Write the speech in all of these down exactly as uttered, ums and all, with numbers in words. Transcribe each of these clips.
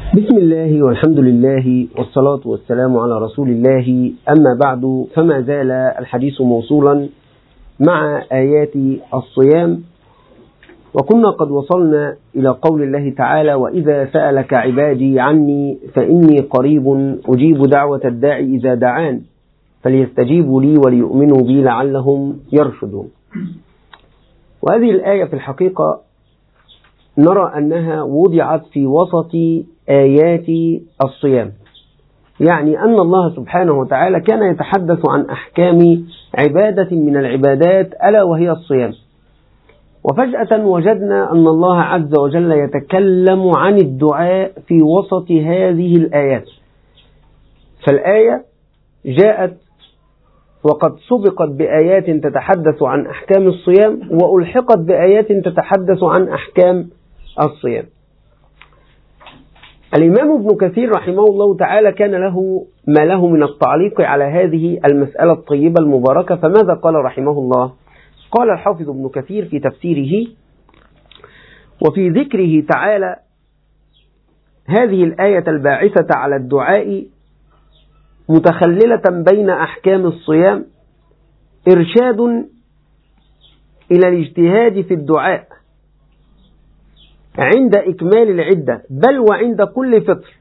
بسم الله والحمد لله والصلاة والسلام على رسول الله. أما بعد، فما زال الحديث موصولا مع آيات الصيام، وكنا قد وصلنا إلى قول الله تعالى: وإذا سألك عبادي عني فإني قريب أجيب دعوة الداعي إذا دعان فليستجيبوا لي وليؤمنوا بي لعلهم يرشدون. وهذه الآية في الحقيقة نرى أنها وضعت في وسط آيات الصيام، يعني أن الله سبحانه وتعالى كان يتحدث عن أحكام عبادة من العبادات ألا وهي الصيام، وفجأة وجدنا أن الله عز وجل يتكلم عن الدعاء في وسط هذه الآيات. فالآية جاءت وقد سبقت بآيات تتحدث عن أحكام الصيام، وألحقت بآيات تتحدث عن أحكام الصيام. الإمام ابن كثير رحمه الله تعالى كان له ما له من التعليق على هذه المسألة الطيبة المباركة، فماذا قال رحمه الله؟ قال الحافظ ابن كثير في تفسيره: وفي ذكره تعالى هذه الآية الباعثة على الدعاء متخللة بين أحكام الصيام إرشاد إلى الاجتهاد في الدعاء عند إكمال العدة، بل وعند كل فطر،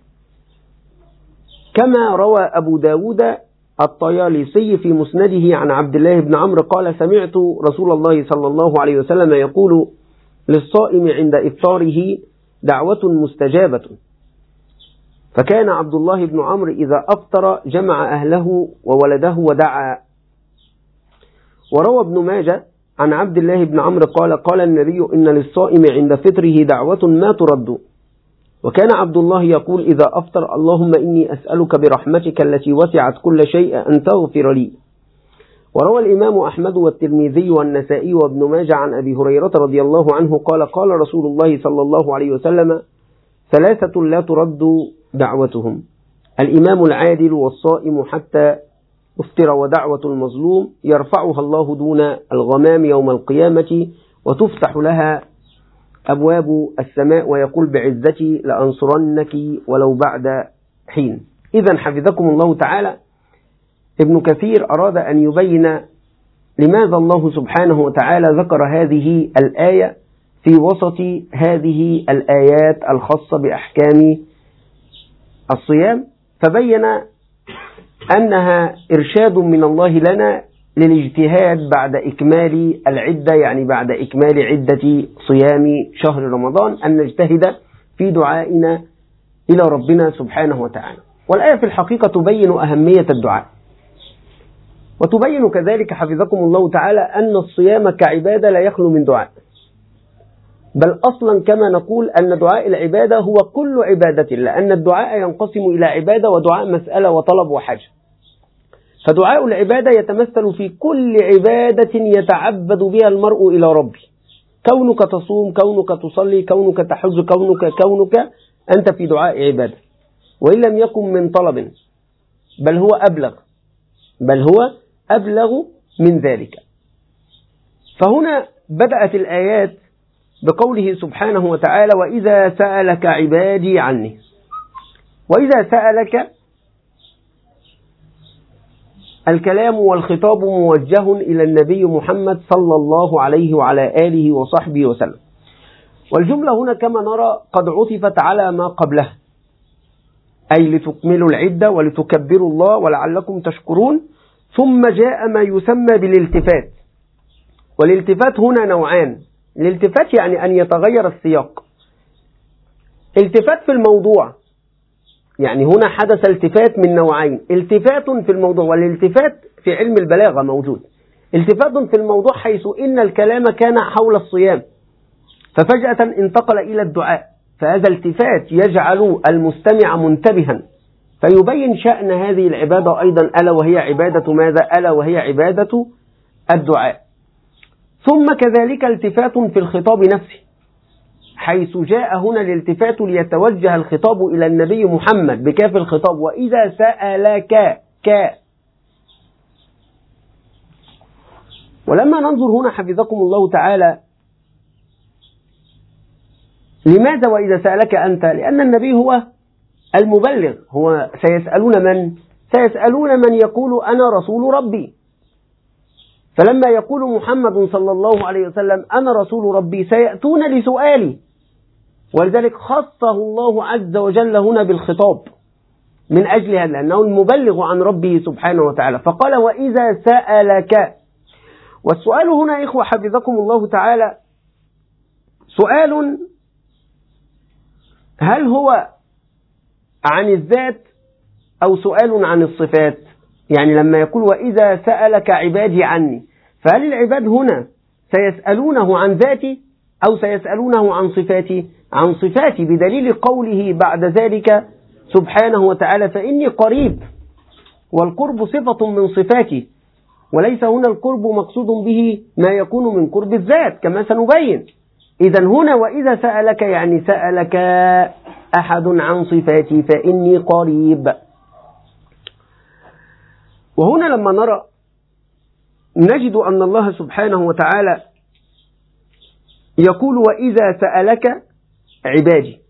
كما روى أبو داود الطيالسي في مسنده عن عبد الله بن عمرو قال: سمعت رسول الله صلى الله عليه وسلم يقول للصائم عند إفطاره دعوة مستجابة. فكان عبد الله بن عمرو إذا أفطر جمع أهله وولده ودعا. وروى ابن ماجه عن عبد الله بن عمرو قال: قال النبي: إن للصائم عند فطره دعوة ما ترد. وكان عبد الله يقول إذا أفطر: اللهم إني أسألك برحمتك التي وسعت كل شيء أن تغفر لي. وروى الإمام أحمد والترمذي والنسائي وابن ماجه عن أبي هريرة رضي الله عنه قال: قال رسول الله صلى الله عليه وسلم: ثلاثة لا ترد دعوتهم: الإمام العادل والصائم حتى أفطر، ودعوة المظلوم يرفعها الله دون الغمام يوم القيامة وتفتح لها أبواب السماء ويقول بعزتي لأنصرنك ولو بعد حين. إذن حفظكم الله تعالى، ابن كثير أراد أن يبين لماذا الله سبحانه وتعالى ذكر هذه الآية في وسط هذه الآيات الخاصة بأحكام الصيام، فبين أنها إرشاد من الله لنا للاجتهاد بعد إكمال العدة، يعني بعد إكمال عدة صيام شهر رمضان، أن نجتهد في دعائنا إلى ربنا سبحانه وتعالى. والآية في الحقيقة تبين أهمية الدعاء، وتبين كذلك حفظكم الله تعالى أن الصيام كعبادة لا يخلو من دعاء، بل أصلا كما نقول أن دعاء العبادة هو كل عبادة، لأن الدعاء ينقسم إلى عبادة ودعاء مسألة وطلب وحاجة. فدعاء العبادة يتمثل في كل عبادة يتعبد بها المرء إلى ربه، كونك تصوم، كونك تصلي، كونك تحج، كونك كونك أنت في دعاء عبادة، وإن لم يكن من طلب، بل هو أبلغ بل هو أبلغ من ذلك. فهنا بدأت الآيات بقوله سبحانه وتعالى: وإذا سألك عبادي عني. وإذا سألك الكلام والخطاب موجه إلى النبي محمد صلى الله عليه وعلى آله وصحبه وسلم، والجملة هنا كما نرى قد عطفت على ما قبلها، أي لتكملوا العدة ولتكبروا الله ولعلكم تشكرون. ثم جاء ما يسمى بالالتفات، والالتفات هنا نوعان: الالتفات يعني أن يتغير السياق، التفات في الموضوع، يعني هنا حدث التفات من نوعين: التفات في الموضوع، والالتفات في علم البلاغة موجود. التفات في الموضوع حيث إن الكلام كان حول الصيام ففجأة انتقل إلى الدعاء، فهذا التفات يجعل المستمع منتبها فيبين شأن هذه العبادة أيضا، ألا وهي عبادة ماذا؟ ألا وهي عبادة الدعاء. ثم كذلك التفات في الخطاب نفسه، حيث جاء هنا الالتفات ليتوجه الخطاب إلى النبي محمد بكاف الخطاب: وإذا سألك ك. ولما ننظر هنا حفظكم الله تعالى لماذا وإذا سألك أنت؟ لأن النبي هو المبلغ. هو سيسألون من؟ سيسألون من يقول أنا رسول ربي. فلما يقول محمد صلى الله عليه وسلم أنا رسول ربي سيأتون لسؤالي، ولذلك خصه الله عز وجل هنا بالخطاب من أجل هذا، لأنه المبلغ عن ربه سبحانه وتعالى. فقال وإذا سألك. والسؤال هنا إخوة حفظكم الله تعالى سؤال هل هو عن الذات أو سؤال عن الصفات؟ يعني لما يقول وإذا سألك عبادي عني، فهل العباد هنا سيسألونه عن ذاتي أو سيسألونه عن صفاتي؟ عن صفاتي، بدليل قوله بعد ذلك سبحانه وتعالى فإني قريب، والقرب صفة من صفاتي، وليس هنا القرب مقصود به ما يكون من قرب الذات كما سنبين. إذن هنا وإذا سألك يعني سألك أحد عن صفاتي فإني قريب. وهنا لما نرى نجد أن الله سبحانه وتعالى يقول وإذا سألك عبادي.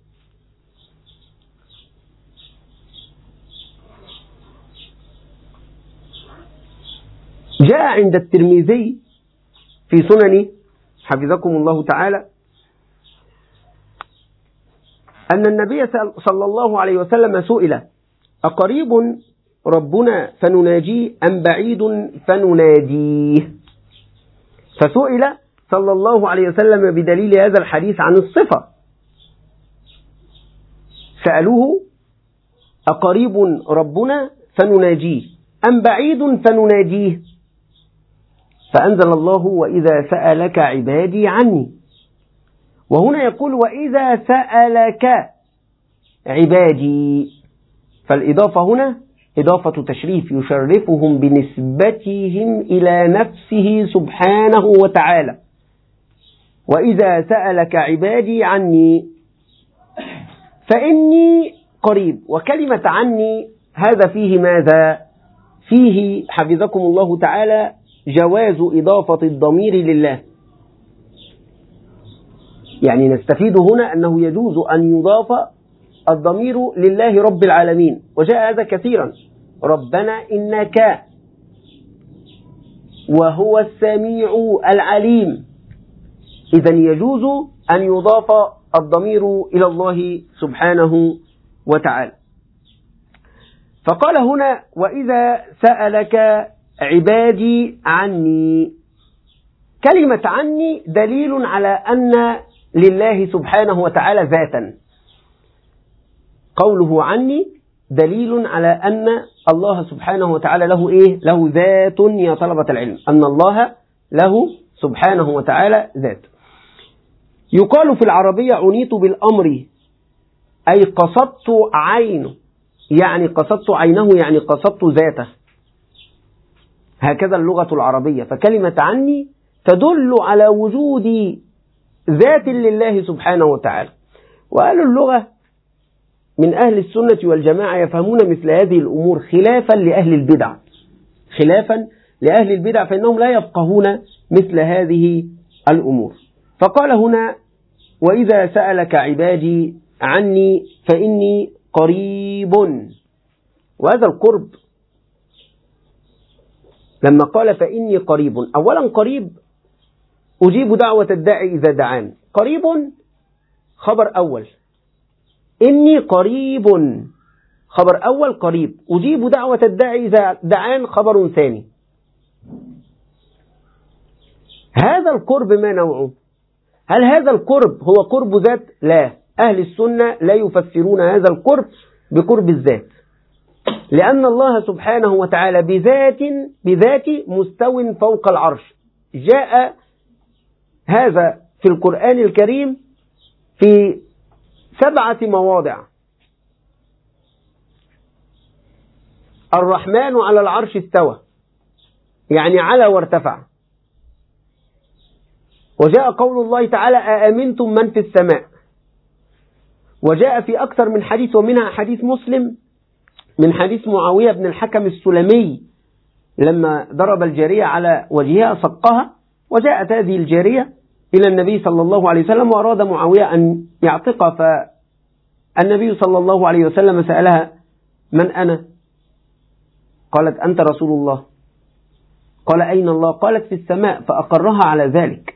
جاء عند الترمذي في سننه حفظكم الله تعالى أن النبي صلى الله عليه وسلم سئل أقريب ربنا فنناجيه أم بعيد فنناديه؟ فسئل صلى الله عليه وسلم بدليل هذا الحديث عن الصفة، سألوه أقريب ربنا فنناجيه أم بعيد فنناديه؟ فأنزل الله وإذا سألك عبادي عني. وهنا يقول وإذا سألك عبادي، فالإضافة هنا إضافة تشريف يشرفهم بنسبتهم إلى نفسه سبحانه وتعالى. وإذا سألك عبادي عني فإني قريب. وكلمة عني هذا فيه ماذا؟ فيه حفظكم الله تعالى جواز إضافة الضمير لله. يعني نستفيد هنا أنه يجوز أن يضاف الضمير لله رب العالمين، وجاء هذا كثيرا، ربنا إنك، وهو السميع العليم. إذن يجوز أن يضاف الضمير إلى الله سبحانه وتعالى. فقال هنا وإذا سألك عبادي عني، كلمة عني دليل على أن لله سبحانه وتعالى ذاتا. قوله عني دليل على أن الله سبحانه وتعالى له إيه؟ له ذات يا طلبة العلم، أن الله له سبحانه وتعالى ذات. يقال في العربية عنيت بالأمر، أي قصدت عينه، يعني قصدت عينه يعني قصدت ذاته، هكذا اللغة العربية. فكلمة عني تدل على وجود ذات لله سبحانه وتعالى. وأهل اللغة من أهل السنة والجماعة يفهمون مثل هذه الأمور خلافا لأهل البدع، خلافا لأهل البدع فإنهم لا يفقهون مثل هذه الأمور. فقال هنا وإذا سألك عبادي عني فإني قريب. وهذا القرب لما قال فإني قريب، أولا قريب أجيب دعوة الداعي إذا دعان، قريب خبر أول، إني قريب خبر أول قريب، أجيب دعوة الداعي إذا دعان خبر ثاني. هذا القرب ما نوعه؟ هل هذا القرب هو قرب ذات؟ لا، أهل السنة لا يفسرون هذا القرب بقرب الذات، لأن الله سبحانه وتعالى بذات بذات مستو فوق العرش. جاء هذا في القرآن الكريم في سبعة مواضع. الرحمن على العرش استوى، يعني على وارتفع. وجاء قول الله تعالى أأمنتم من في السماء. وجاء في أكثر من حديث، ومنها حديث مسلم من حديث معاوية بن الحكم السلمي لما ضرب الجارية على وجهها صقها، وجاءت هذه الجارية إلى النبي صلى الله عليه وسلم وأراد معاوية أن يعتقها، النبي صلى الله عليه وسلم سألها: من أنا؟ قالت: أنت رسول الله. قال: أين الله؟ قالت: في السماء. فأقرها على ذلك.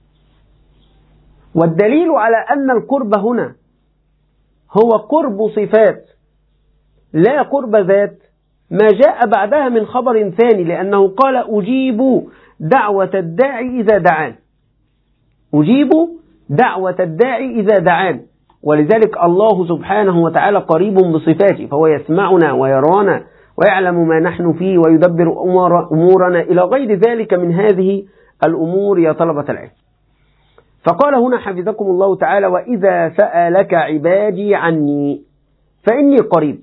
والدليل على أن القرب هنا هو قرب صفات لا قرب ذات ما جاء بعدها من خبر ثاني، لأنه قال: أجيب دعوة الداعي إذا دعان. أجيب دعوة الداعي إذا دعان. ولذلك الله سبحانه وتعالى قريب بصفاته، فهو يسمعنا ويرانا ويعلم ما نحن فيه ويدبر أمورنا إلى غير ذلك من هذه الأمور يا طلبة العلم. فقال هنا حفظكم الله تعالى: وإذا سألك عبادي عني فإني قريب.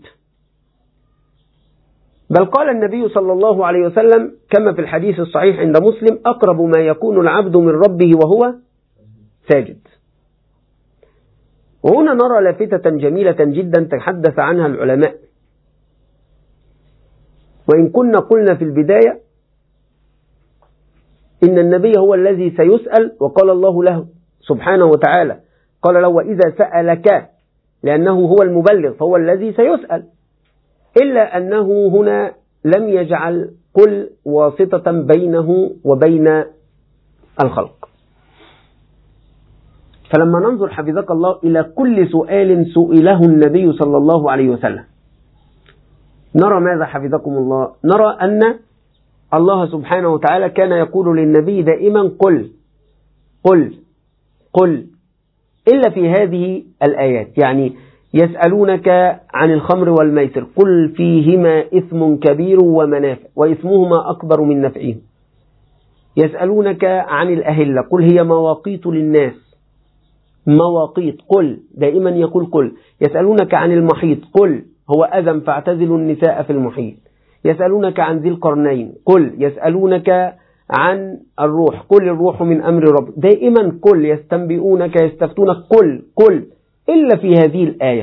بل قال النبي صلى الله عليه وسلم كما في الحديث الصحيح عند مسلم: أقرب ما يكون العبد من ربه وهو ساجد. وهنا نرى لافتة جميلة جدا تحدث عنها العلماء، وإن كنا قلنا في البداية إن النبي هو الذي سيسأل، وقال الله له سبحانه وتعالى، قال له: وإذا سألك، لأنه هو المبلغ فهو الذي سيسأل، إلا أنه هنا لم يجعل قل واسطة بينه وبين الخلق. فلما ننظر حفظك الله إلى كل سؤال سئله النبي صلى الله عليه وسلم نرى ماذا حفظكم الله؟ نرى أن الله سبحانه وتعالى كان يقول للنبي دائما: قل قل قل، إلا في هذه الآيات. يعني يسألونك عن الخمر والميسر قل فيهما إثم كبير ومنافع وإثمهما أكبر من نفعهم. يسألونك عن الأهلة قل هي مواقيت للناس، مواقيت قل، دائما يقول قل. يسألونك عن المحيط قل هو أذى فاعتزلوا النساء في المحيط. يسألونك عن ذي القرنين قل. يسألونك عن الروح قل الروح من أمر رب. دائما قل. يستنبئونك يستفتونك قل قل، إلا في هذه الآية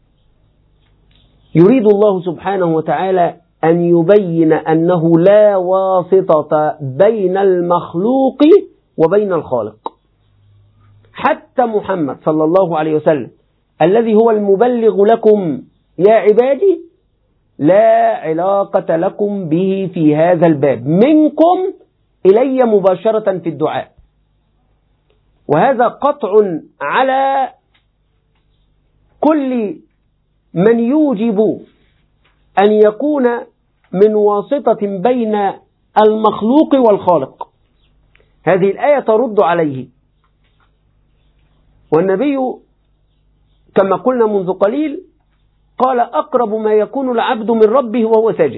يريد الله سبحانه وتعالى أن يبين أنه لا واسطة بين المخلوق وبين الخالق. حتى محمد صلى الله عليه وسلم الذي هو المبلغ لكم يا عبادي لا علاقة لكم به في هذا الباب، منكم إلي مباشرة في الدعاء. وهذا قطع على كل من يوجب أن يكون من واسطة بين المخلوق والخالق. هذه الآية ترد عليه. والنبي كما قلنا منذ قليل قال: أقرب ما يكون العبد من ربه وهو ساجد.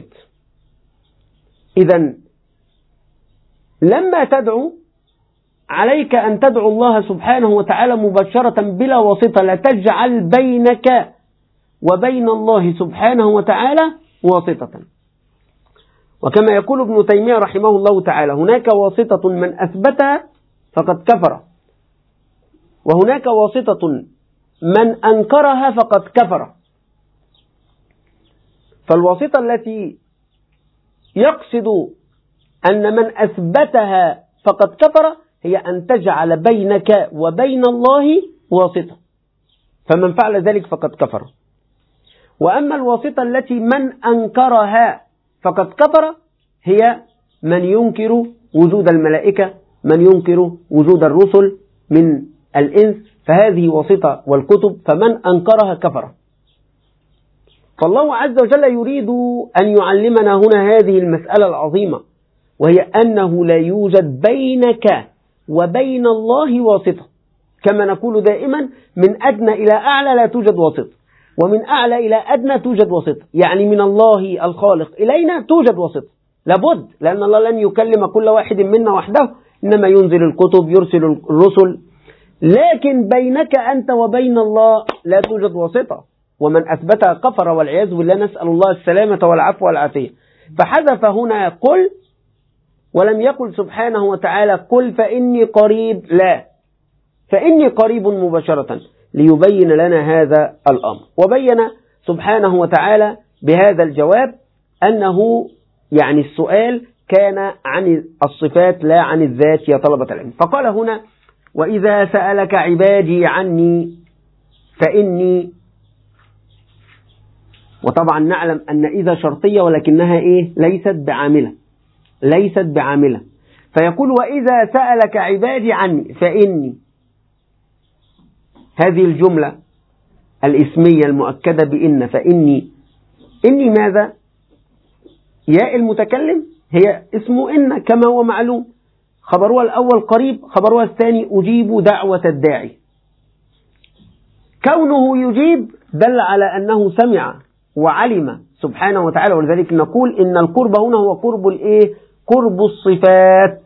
إذن لما تدعو عليك أن تدعو الله سبحانه وتعالى مباشرة بلا واسطة، لا تجعل بينك وبين الله سبحانه وتعالى واسطة. وكما يقول ابن تيمية رحمه الله تعالى: هناك واسطة من أثبتها فقد كفر، وهناك واسطة من أنكرها فقد كفر. فالواسطة التي يقصد أن من أثبتها فقد كفر هي أن تجعل بينك وبين الله واسطة، فمن فعل ذلك فقد كفر. وأما الواسطة التي من أنكرها فقد كفر هي من ينكر وجود الملائكة، من ينكر وجود الرسل من الإنس، فهذه واسطة والكتب، فمن أنكرها كفر. فالله عز وجل يريد أن يعلمنا هنا هذه المسألة العظيمة، وهي أنه لا يوجد بينك وبين الله واسطة. كما نقول دائما: من أدنى إلى أعلى لا توجد واسطة، ومن أعلى إلى أدنى توجد واسطة. يعني من الله الخالق إلينا توجد واسطة لابد، لأن الله لن يكلم كل واحد منا وحده، إنما ينزل الكتب يرسل الرسل. لكن بينك أنت وبين الله لا توجد واسطة، ومن أثبتها كفر والعياذ بالله، نسأل الله السلامة والعفو والعافية. فحذف هنا قل، ولم يقل سبحانه وتعالى قل فإني قريب، لا، فإني قريب مباشرة، ليبين لنا هذا الأمر. وبين سبحانه وتعالى بهذا الجواب أنه يعني السؤال كان عن الصفات لا عن الذات يا طلبة العلم. فقال هنا: وإذا سألك عبادي عني فإني وطبعا نعلم أن إذا شرطية ولكنها إيه؟ ليست بعاملة ليست بعاملة فيقول وإذا سألك عبادي عني فإني، هذه الجملة الإسمية المؤكدة بإن، فإني، إني ماذا؟ ياء المتكلم هي اسمه إن كما هو معلوم، خبرها الأول قريب، خبرها الثاني أجيب دعوة الداعي. كونه يجيب دل على أنه سمع وعلم سبحانه وتعالى، ولذلك نقول إن القرب هنا هو قرب الإيه؟ قرب الصفات.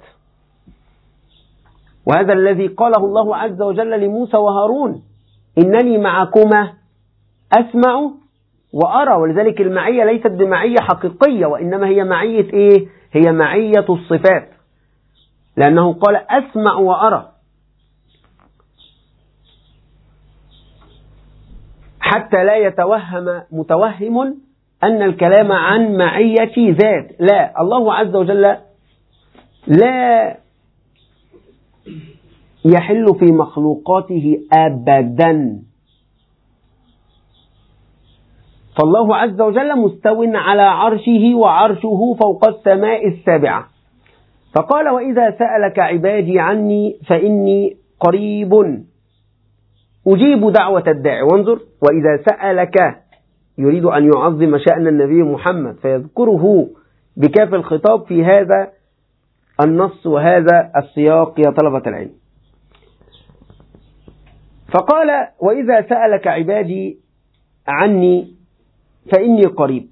وهذا الذي قاله الله عز وجل لموسى وهارون: إنني معكما أسمع وأرى. ولذلك المعية ليست بمعية حقيقية، وإنما هي معية إيه؟ هي معية الصفات، لأنه قال أسمع وأرى، حتى لا يتوهم متوهم أن الكلام عن معية ذات. لا، الله عز وجل لا يحل في مخلوقاته أبدا، فالله عز وجل مستو على عرشه، وعرشه فوق السماء السابعة. فقال وإذا سألك عبادي عني فإني قريب أجيب دعوة الداعي. وانظر، وإذا سألك يريد أن يعظم شأن النبي محمد فيذكره بكاف الخطاب في هذا النص وهذا السياق يا طلبة العلم. فقال وإذا سألك عبادي عني فإني قريب.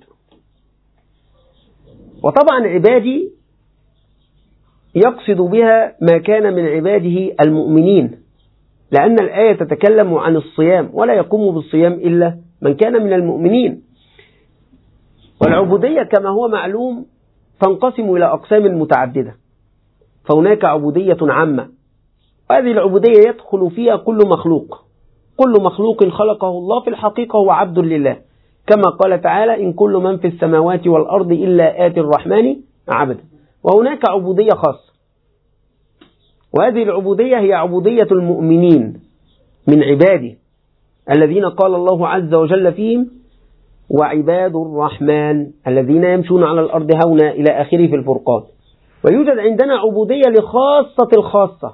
وطبعا عبادي يقصد بها ما كان من عباده المؤمنين، لأن الآية تتكلم عن الصيام، ولا يقوم بالصيام إلا من كان من المؤمنين. والعبودية كما هو معلوم تنقسم إلى أقسام متعددة، فهناك عبودية عامة، وهذه العبودية يدخل فيها كل مخلوق، كل مخلوق خلقه الله في الحقيقة هو عبد لله، كما قال تعالى: إن كل من في السماوات والأرض إلا آتي الرحمن عبدا. وهناك عبودية خاصة، وهذه العبودية هي عبودية المؤمنين من عباده الذين قال الله عز وجل فيهم: وعباد الرحمن الذين يمشون على الأرض هونا إلى آخره في الفرقان. ويوجد عندنا عبودية لخاصة الخاصة،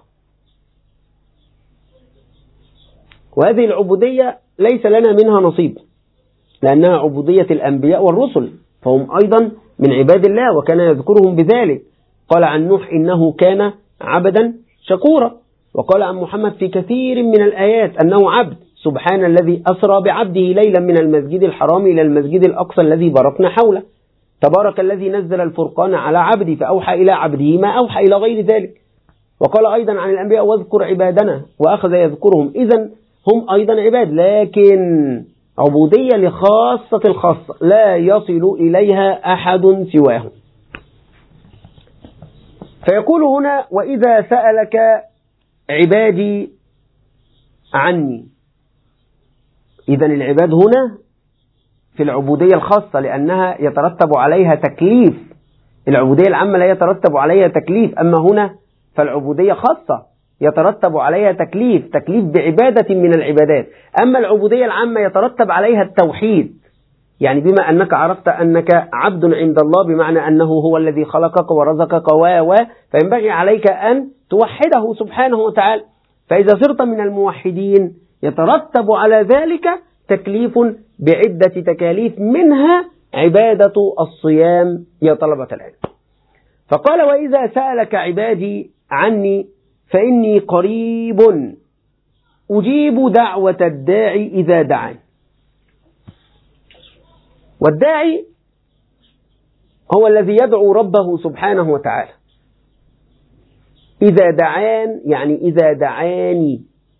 وهذه العبودية ليس لنا منها نصيب، لأنها عبودية الأنبياء والرسل، فهم أيضا من عباد الله، وكان يذكرهم بذلك. قال عن نوح إنه كان عبدا شكورا، وقال عن محمد في كثير من الآيات أنه عبد. سبحان الذي أسرى بعبده ليلا من المسجد الحرام إلى المسجد الأقصى الذي باركنا حوله، تبارك الذي نزل الفرقان على عبده فأوحى إلى عبده ما أوحى إلى غير ذلك. وقال أيضا عن الأنبياء: واذكر عبادنا، وأخذ يذكرهم. إذن هم أيضا عباد، لكن عبودية لخاصة الخاصة لا يصل إليها أحد سواهم. فيقول هنا: وإذا سألك عبادي عني. إذن العباد هنا في العبودية الخاصة، لأنها يترتب عليها تكليف. العبودية العامة لا يترتب عليها تكليف، أما هنا فالعبودية خاصة يترتب عليها تكليف، تكليف بعبادة من العبادات. أما العبودية العامة يترتب عليها التوحيد، يعني بما أنك عرفت أنك عبد عند الله، بمعنى أنه هو الذي خلقك ورزقك و و فينبغي عليك أن توحده سبحانه وتعالى. فإذا صرت من الموحدين يترتب على ذلك تكليف بعدة تكاليف، منها عبادة الصيام يا طلبة العلم. فقال: وإذا سألك عبادي عني فإني قريب أجيب دعوة الداعي إذا دعان. والداعي هو الذي يدعو ربه سبحانه وتعالى. إذا دعان يعني إذا دعاني.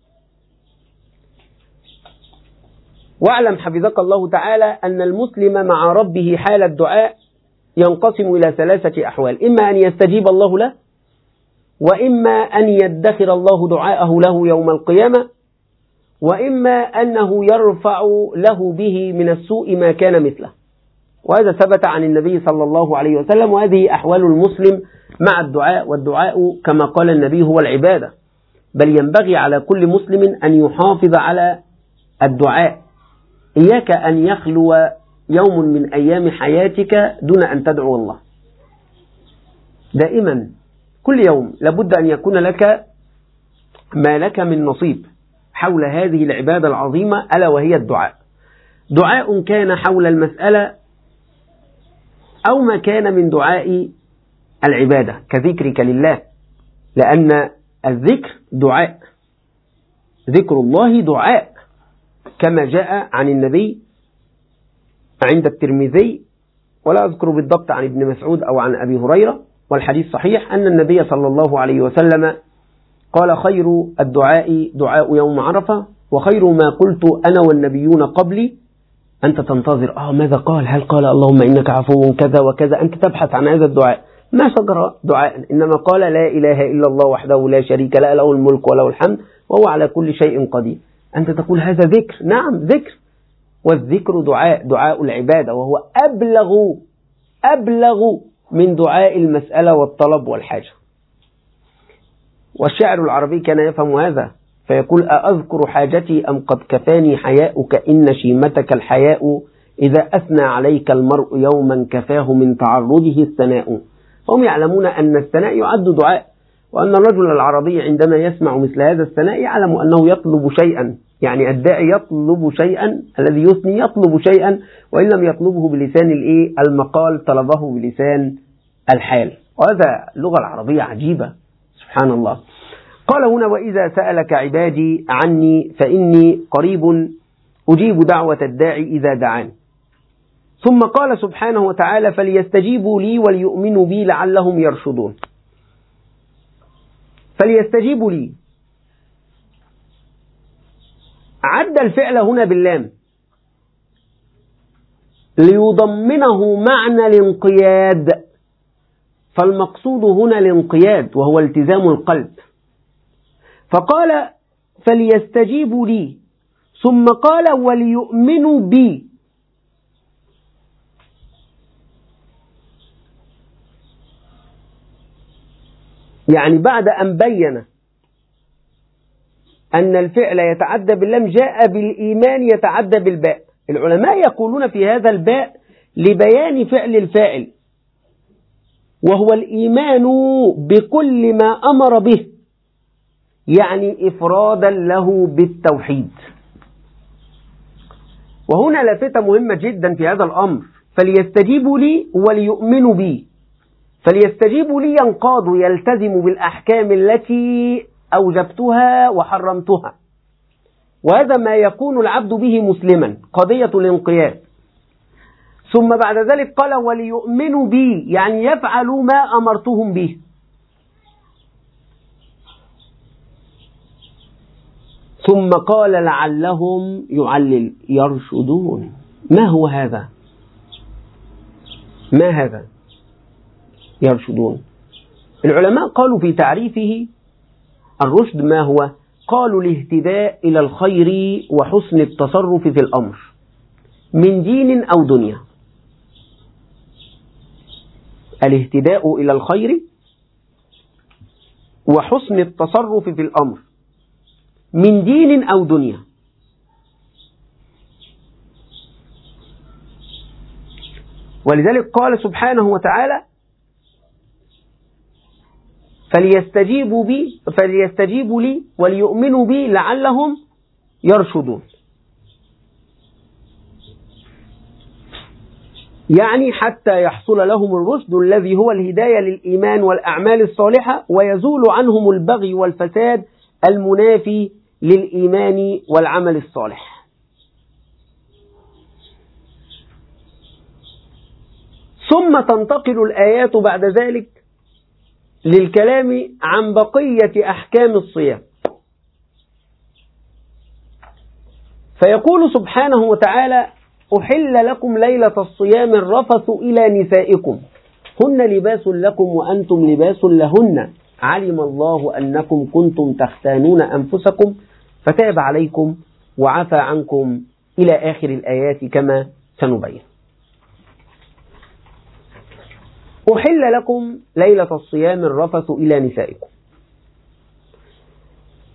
واعلم حفظك الله تعالى أن المسلم مع ربه حال الدعاء ينقسم إلى ثلاثة أحوال: إما أن يستجيب الله له، وإما أن يدخر الله دعاءه له يوم القيامة، وإما أنه يرفع له به من السوء ما كان مثله. وهذا ثبت عن النبي صلى الله عليه وسلم. وهذه أحوال المسلم مع الدعاء، والدعاء كما قال النبي هو العبادة، بل ينبغي على كل مسلم أن يحافظ على الدعاء. إياك أن يخلو يوم من أيام حياتك دون أن تدعو الله. دائما كل يوم لابد أن يكون لك ما لك من نصيب حول هذه العبادة العظيمة، ألا وهي الدعاء. دعاء كان حول المسألة أو ما كان من دعاء العبادة كذكرك لله، لأن الذكر دعاء، ذكر الله دعاء، كما جاء عن النبي عند الترمذي، ولا أذكر بالضبط عن ابن مسعود أو عن أبي هريرة، والحديث صحيح أن النبي صلى الله عليه وسلم قال: خير الدعاء دعاء يوم عرفة، وخير ما قلت أنا والنبيون قبلي. أنت تنتظر آه ماذا قال، هل قال اللهم إنك عفو كذا وكذا، أنت تبحث عن هذا الدعاء، ما شجر دعاء، إنما قال لا إله إلا الله وحده لا شريك له، له الملك وله الحمد وهو على كل شيء قدير. أنت تقول هذا ذكر، نعم ذكر، والذكر دعاء، دعاء العبادة، وهو أبلغ أبلغ من دعاء المسألة والطلب والحاجة. والشاعر العربي كان يفهم هذا فيقول: أأذكر حاجتي أم قد كفاني حياؤك، إن شيمتك الحياء، إذا أثنى عليك المرء يوما كفاه من تعرضه الثناء. هم يعلمون أن الثناء يعد دعاء، وأن الرجل العربي عندما يسمع مثل هذا الثناء يعلم أنه يطلب شيئا، يعني الداعي يطلب شيئا، الذي يثني يطلب شيئا، وإن لم يطلبه بلسان المقال طلبه بلسان الحال. وهذا اللغة العربية عجيبة سبحان الله. قال هنا: وإذا سألك عبادي عني فإني قريب أجيب دعوة الداعي إذا دعان. ثم قال سبحانه وتعالى: فليستجيبوا لي وليؤمنوا بي لعلهم يرشدون. فليستجيبوا لي، عد الفعل هنا باللام ليضمنه معنى الانقياد، فالمقصود هنا الانقياد وهو التزام القلب. فقال: فليستجيبوا لي، ثم قال: وليؤمنوا بي. يعني بعد أن بين أن الفعل يتعدى باللام جاء بالإيمان يتعدى بالباء. العلماء يقولون في هذا الباء لبيان فعل الفاعل، وهو الإيمان بكل ما أمر به، يعني إفرادا له بالتوحيد. وهنا لافتة مهمة جدا في هذا الأمر: فليستجيبوا لي وليؤمنوا بي. فليستجيبوا لي ينقادوا، يلتزموا بالأحكام التي أوجبتها وحرمتها، وهذا ما يكون العبد به مسلما، قضية الانقياد. ثم بعد ذلك قال: وليؤمنوا بي، يعني يفعلوا ما أمرتهم به. ثم قال: لعلهم يعلل يرشدون. ما هو هذا؟ ما هذا يرشدون؟ العلماء قالوا في تعريفه الرشد ما هو؟ قالوا: الاهتداء إلى الخير وحسن التصرف في الأمر من دين أو دنيا. الاهتداء إلى الخير وحسن التصرف في الأمر من دين أو دنيا. ولذلك قال سبحانه وتعالى: فليستجيبوا بي فليستجيبوا لي وليؤمنوا بي لعلهم يرشدون. يعني حتى يحصل لهم الرشد الذي هو الهداية للإيمان والأعمال الصالحة، ويزول عنهم البغي والفساد المنافي للإيمان والعمل الصالح. ثم تنتقل الآيات بعد ذلك للكلام عن بقية أحكام الصيام، فيقول سبحانه وتعالى: أحل لكم ليلة الصيام الرفث إلى نسائكم هن لباس لكم وأنتم لباس لهن علم الله أنكم كنتم تختانون أنفسكم فتاب عليكم وعفى عنكم إلى آخر الآيات كما سنبين. أحل لكم ليلة الصيام الرفث إلى نسائكم.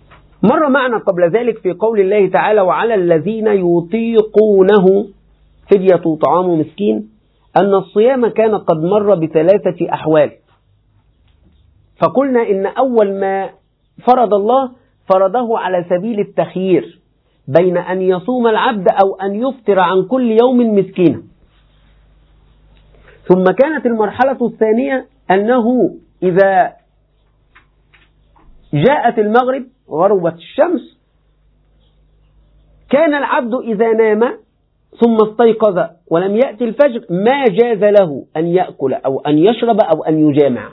مر معنا قبل ذلك في قول الله تعالى: وعلى الذين يطيقونه فدية طعام مسكين أن الصيام كان قد مر بثلاثة أحوال. فقلنا إن أول ما فرض الله فرضه على سبيل التخيير بين أن يصوم العبد أو أن يفطر عن كل يوم مسكينا. ثم كانت المرحلة الثانية أنه إذا جاءت المغرب غربت الشمس كان العبد إذا نام ثم استيقظ ولم يأتي الفجر ما جاز له أن يأكل أو أن يشرب أو أن يجامع،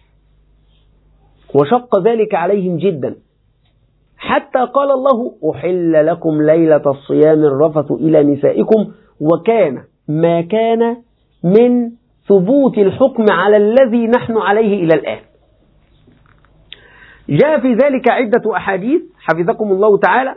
وشق ذلك عليهم جدا، حتى قال الله أحل لكم ليلة الصيام الرفث إلى نسائكم، وكان ما كان من ثبوت الحكم على الذي نحن عليه إلى الآن. جاء في ذلك عدة أحاديث حفظكم الله تعالى،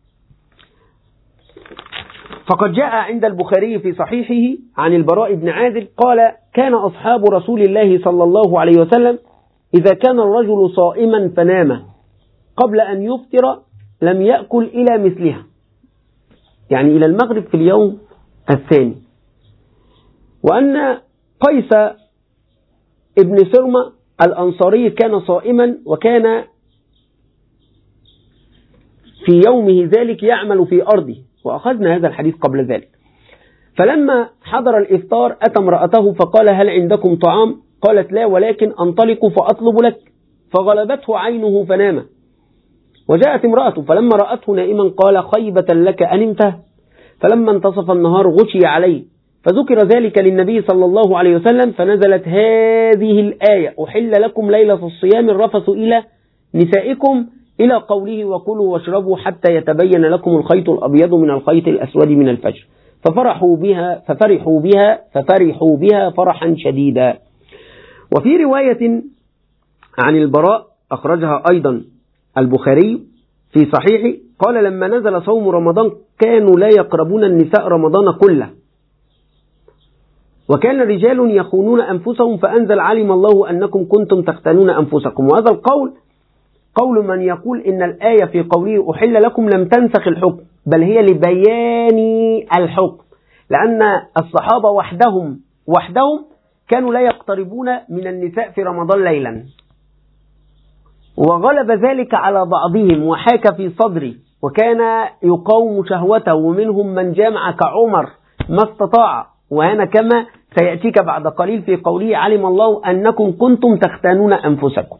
فقد جاء عند البخاري في صحيحه عن البراء بن عازب قال كان أصحاب رسول الله صلى الله عليه وسلم إذا كان الرجل صائما فنام قبل أن يفطر لم يأكل إلى مثلها، يعني إلى المغرب في اليوم الثاني. وأن قيس ابن سرمة الأنصاري كان صائما وكان في يومه ذلك يعمل في أرضه، وأخذنا هذا الحديث قبل ذلك. فلما حضر الإفطار أتى امرأته فقال هل عندكم طعام؟ قالت لا، ولكن أنطلق فأطلب لك، فغلبته عينه فنام. وجاءت امرأته فلما رأته نائما قال خيبة لك أنمت؟ فلما انتصف النهار غشي عليه، فذكر ذلك للنبي صلى الله عليه وسلم فنزلت هذه الآية أحل لكم ليلة الصيام الرفث إلى نسائكم إلى قوله وكلوا واشربوا حتى يتبين لكم الخيط الأبيض من الخيط الأسود من الفجر، ففرحوا بها ففرحوا بها ففرحوا بها فرحا شديدا. وفي رواية عن البراء أخرجها أيضا البخاري في صحيحه قال لما نزل صوم رمضان كانوا لا يقربون النساء رمضان كله، وكان رجال يخونون أنفسهم فأنزل علم الله أنكم كنتم تختانون أنفسكم. وهذا القول قول من يقول إن الآية في قوله أحل لكم لم تنسخ الحكم، بل هي لبيان الحكم، لأن الصحابة وحدهم وحدهم كانوا لا يقتربون من النساء في رمضان ليلا، وغلب ذلك على بعضهم وحاك في صدري وكان يقاوم شهوته، ومنهم من جامع كعمر ما استطاع، وهنا كما سيأتيك بعد قليل في قوله علم الله أنكم كنتم تختانون أنفسكم.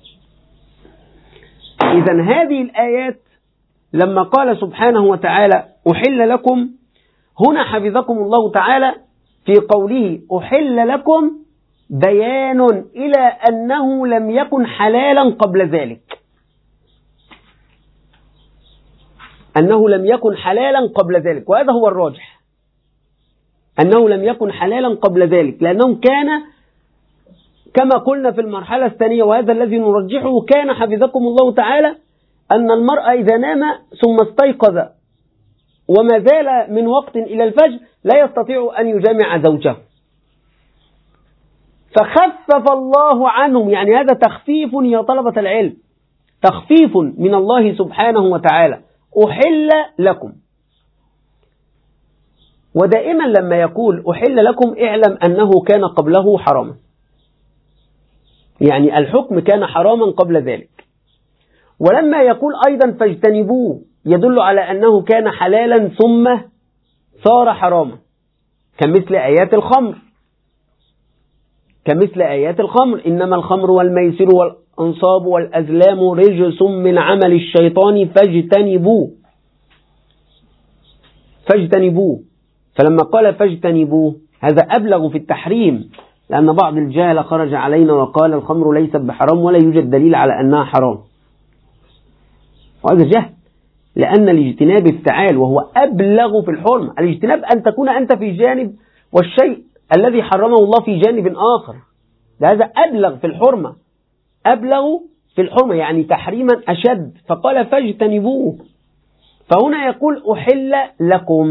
إذن هذه الآيات لما قال سبحانه وتعالى أحل لكم، هنا حفظكم الله تعالى في قوله أحل لكم بيان إلى أنه لم يكن حلالا قبل ذلك، أنه لم يكن حلالا قبل ذلك، وهذا هو الراجح أنه لم يكن حلالا قبل ذلك، لأنه كان كما قلنا في المرحلة الثانية، وهذا الذي نرجحه كان حفظكم الله تعالى أن المرأة إذا نام ثم استيقظ وما زال من وقت إلى الفجر لا يستطيع أن يجامع زوجه، فخفف الله عنهم، يعني هذا تخفيف يا طلبة العلم، تخفيف من الله سبحانه وتعالى أحل لكم. ودائما لما يقول أحل لكم اعلم أنه كان قبله حراما، يعني الحكم كان حراما قبل ذلك. ولما يقول أيضا فاجتنبوه يدل على أنه كان حلالا ثم صار حراما، كمثل آيات الخمر كمثل آيات الخمر إنما الخمر والميسر والأنصاب والأزلام رجس من عمل الشيطان فاجتنبوه فاجتنبوه فلما قال فاجتنبوه هذا أبلغ في التحريم، لأن بعض الجهل خرج علينا وقال الخمر ليست بحرام ولا يوجد دليل على أنها حرام، وهذا جهل، لأن الاجتناب افتعال وهو أبلغ في الحرمة. الاجتناب أن تكون أنت في جانب والشيء الذي حرمه الله في جانب آخر، هذا أبلغ في الحرمة، أبلغ في الحرمة يعني تحريما أشد، فقال فاجتنبوه. فهنا يقول أحل لكم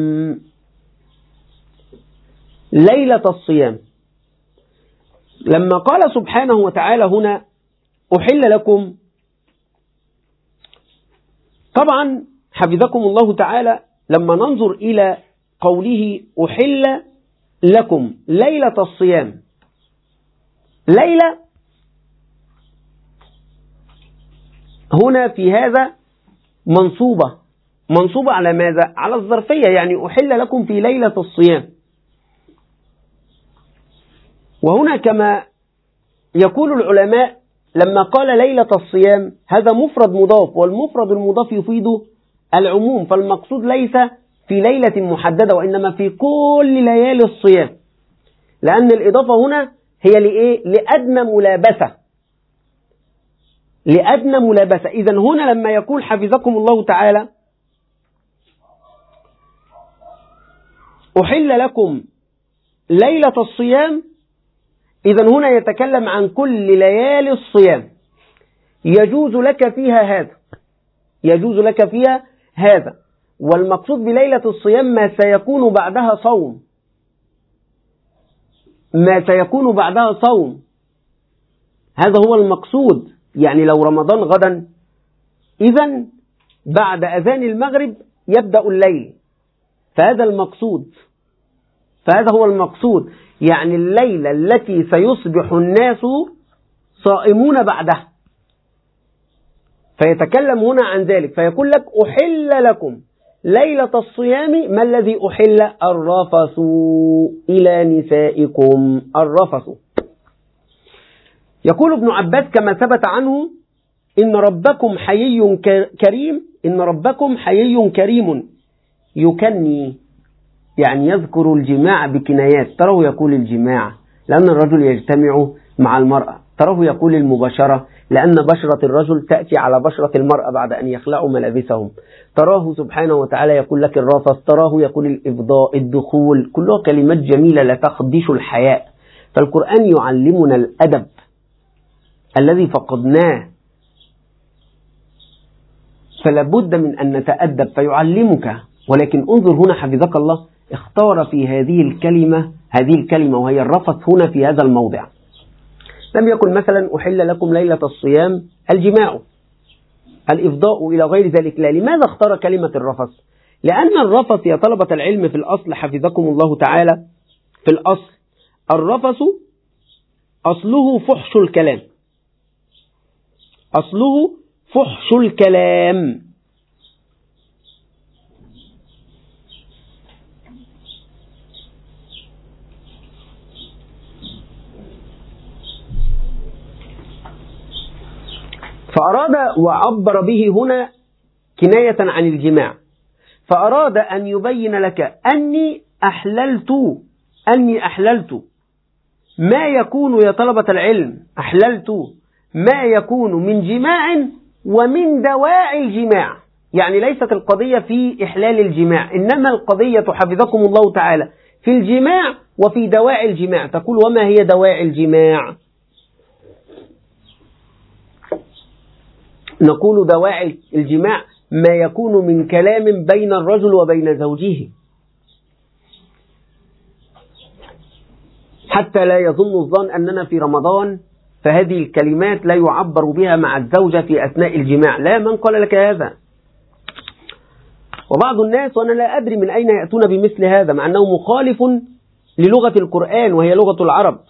ليلة الصيام. لما قال سبحانه وتعالى هنا أحل لكم، طبعا حفظكم الله تعالى لما ننظر إلى قوله أحل لكم ليلة الصيام. ليلة هنا في هذا منصوبة، منصوبة على ماذا؟ على الظرفية، يعني أحل لكم في ليلة الصيام. وهنا كما يقول العلماء لما قال ليلة الصيام هذا مفرد مضاف، والمفرد المضاف يفيد العموم، فالمقصود ليس في ليلة محددة وإنما في كل ليالي الصيام، لأن الإضافة هنا هي لإيه؟ لأدنى ملابسة، لأدنى ملابسة. إذن هنا لما يقول حفظكم الله تعالى أحل لكم ليلة الصيام، إذن هنا يتكلم عن كل ليالي الصيام يجوز لك فيها هذا، يجوز لك فيها هذا. والمقصود بليلة الصيام ما سيكون بعدها صوم، ما سيكون بعدها صوم، هذا هو المقصود. يعني لو رمضان غدا، إذن بعد أذان المغرب يبدأ الليل، فهذا المقصود، فهذا هو المقصود، يعني الليلة التي سيصبح الناس صائمون بعدها. فيتكلم هنا عن ذلك، فيقول لك أحل لكم ليلة الصيام. ما الذي أحل؟ الرفث إلى نسائكم، الرفث. يقول ابن عباس كما ثبت عنه إن ربكم حيي كريم، إن ربكم حيي كريم يكني، يعني يذكر الجماع بكنايات. تراه يقول الجماع لأن الرجل يجتمع مع المرأة، تراه يقول المباشرة لأن بشرة الرجل تأتي على بشرة المرأة بعد أن يخلعوا ملابسهم، تراه سبحانه وتعالى يقول لك الرفث، تراه يقول الإفضاء، الدخول، كلها كلمات جميلة لا تخدش الحياء. فالقرآن يعلمنا الأدب الذي فقدناه، فلا بد من أن نتأدب فيعلمك. ولكن انظر هنا حفظك الله اختار في هذه الكلمة، هذه الكلمة وهي الرفث هنا في هذا الموضع. لم يكن مثلا أحل لكم ليلة الصيام الجماع، الإفضاء إلى غير ذلك، لا. لماذا اختار كلمة الرفث؟ لأن الرفث يا طلبة العلم في الأصل حفظكم الله تعالى، في الأصل الرفث أصله فحش الكلام، أصله فحش الكلام. فأراد وعبر به هنا كناية عن الجماع، فأراد أن يبين لك أني أحللت، أني أحللت ما يكون يا طلبة العلم، أحللت ما يكون من جماع ومن دواعي الجماع. يعني ليست القضية في إحلال الجماع، إنما القضية حفظكم الله تعالى في الجماع وفي دواعي الجماع. تقول وما هي دواعي الجماع؟ نقول دواعي الجماع ما يكون من كلام بين الرجل وبين زوجه، حتى لا يظن الظن أننا في رمضان فهذه الكلمات لا يعبر بها مع الزوجة في أثناء الجماع. لا، من قال لك هذا؟ وبعض الناس وأنا لا أدري من أين يأتون بمثل هذا مع أنه مخالف للغة القرآن وهي لغة العرب.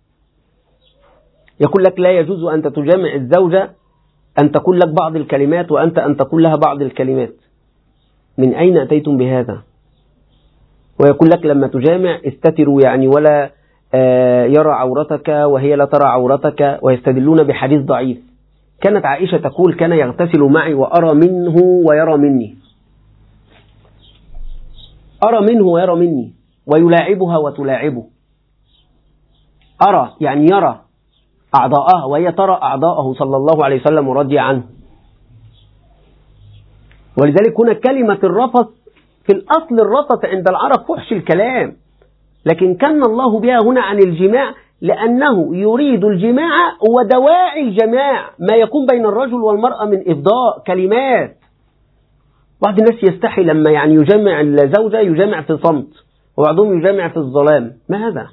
يقول لك لا يجوز أن تجامع الزوجة أن تقول لك بعض الكلمات وأنت أن تقول لها بعض الكلمات. من أين أتيتم بهذا؟ ويقول لك لما تجامع استتروا، يعني ولا يرى عورتك وهي لا ترى عورتك، ويستدلون بحديث ضعيف. كانت عائشة تقول كان يغتسل معي وأرى منه ويرى مني، أرى منه ويرى مني، ويلاعبها وتلاعبه. أرى يعني يرى أعضاءها وهي ترى أعضاءه صلى الله عليه وسلم ورضي عنه. ولذلك هنا كلمة الرفث في الأصل الرفث عند العرب فحش الكلام، لكن كان الله بها هنا عن الجماع لأنه يريد الجماع ودواعي الجماع ما يكون بين الرجل والمرأة من إفضاء كلمات. بعض الناس يستحي لما يعني يجمع الزوجة يجمع في صمت، وبعضهم يجمع في الظلام. ما هذا؟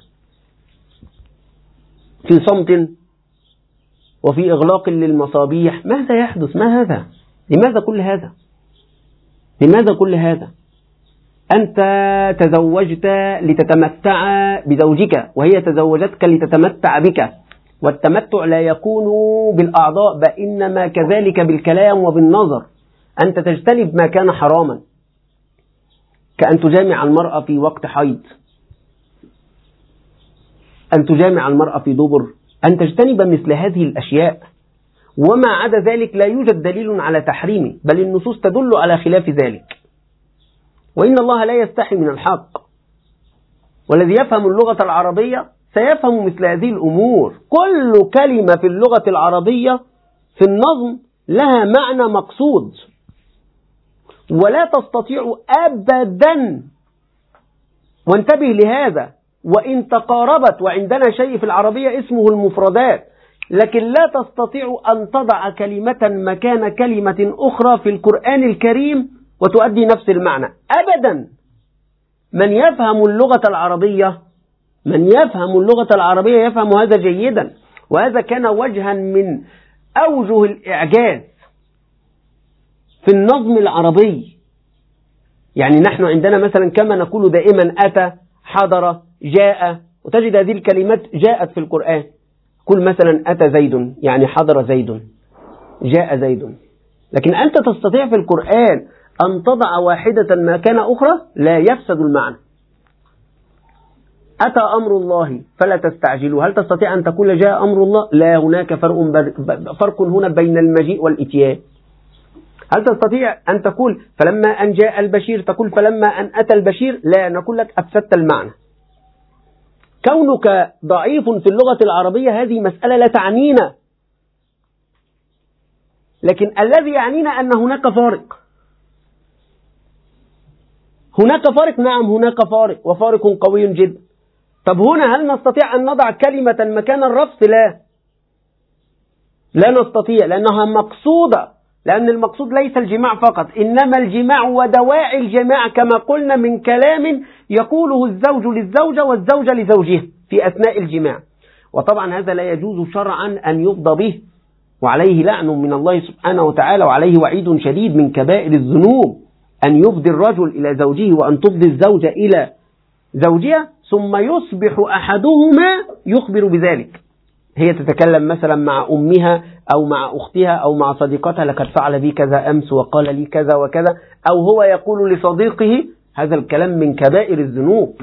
في صمت وفي إغلاق للمصابيح. ماذا يحدث؟ ما هذا؟ لماذا كل هذا؟ لماذا كل هذا؟ أنت تزوجت لتتمتع بزوجك وهي تزوجتك لتتمتع بك، والتمتع لا يكون بالأعضاء بل إنما كذلك بالكلام وبالنظر. أنت تجتنب ما كان حراما، كأن تجامع المرأة في وقت حيض، أن تجامع المرأة في دبر، أن تجتنب مثل هذه الأشياء. وما عدا ذلك لا يوجد دليل على تحريمه، بل النصوص تدل على خلاف ذلك. وإن الله لا يستحي من الحق، والذي يفهم اللغة العربية سيفهم مثل هذه الأمور. كل كلمة في اللغة العربية في النظم لها معنى مقصود، ولا تستطيع أبدا، وانتبه لهذا، وإن تقاربت، وعندنا شيء في العربية اسمه المفردات، لكن لا تستطيع أن تضع كلمة مكان كلمة أخرى في القرآن الكريم وتؤدي نفس المعنى أبدا. من يفهم اللغة العربية من يفهم اللغة العربية يفهم هذا جيدا، وهذا كان وجها من أوجه الإعجاز في النظم العربي. يعني نحن عندنا مثلا كما نقول دائما أتى، حضر، جاء، وتجد هذه الكلمات جاءت في القرآن. كل مثلا أتى زيد يعني حضر زيد، جاء زيد. لكن أنت تستطيع في القرآن أن تضع واحدة مكان أخرى لا يفسد المعنى. أتى أمر الله فلا تستعجلوا، هل تستطيع أن تقول جاء أمر الله؟ لا، هناك فرق, فرق هنا بين المجيء والإتيان. هل تستطيع أن تقول فلما أن جاء البشير تقول فلما أن أتى البشير؟ لا، نقول لك أفسدت المعنى. كونك ضعيف في اللغة العربية هذه مسألة لا تعنينا، لكن الذي يعنينا أن هناك فارق. هناك فارق، نعم هناك فارق، وفارق قوي جدا. طب هنا هل نستطيع أن نضع كلمة مكان الرفض؟ لا لا نستطيع، لأنها مقصودة، لأن المقصود ليس الجماع فقط، إنما الجماع ودواعي الجماع كما قلنا من كلام يقوله الزوج للزوجة والزوجة لزوجها في أثناء الجماع. وطبعا هذا لا يجوز شرعا أن يفضى به، وعليه لعن من الله سبحانه وتعالى، وعليه وعيد شديد من كبائر الذنوب أن يفضي الرجل إلى زوجه وأن تفضي الزوجة إلى زوجها، ثم يصبح أحدهما يخبر بذلك. هي تتكلم مثلا مع أمها أو مع أختها أو مع صديقتها لقد فعل بي كذا أمس وقال لي كذا وكذا، أو هو يقول لصديقه هذا الكلام من كبائر الذنوب.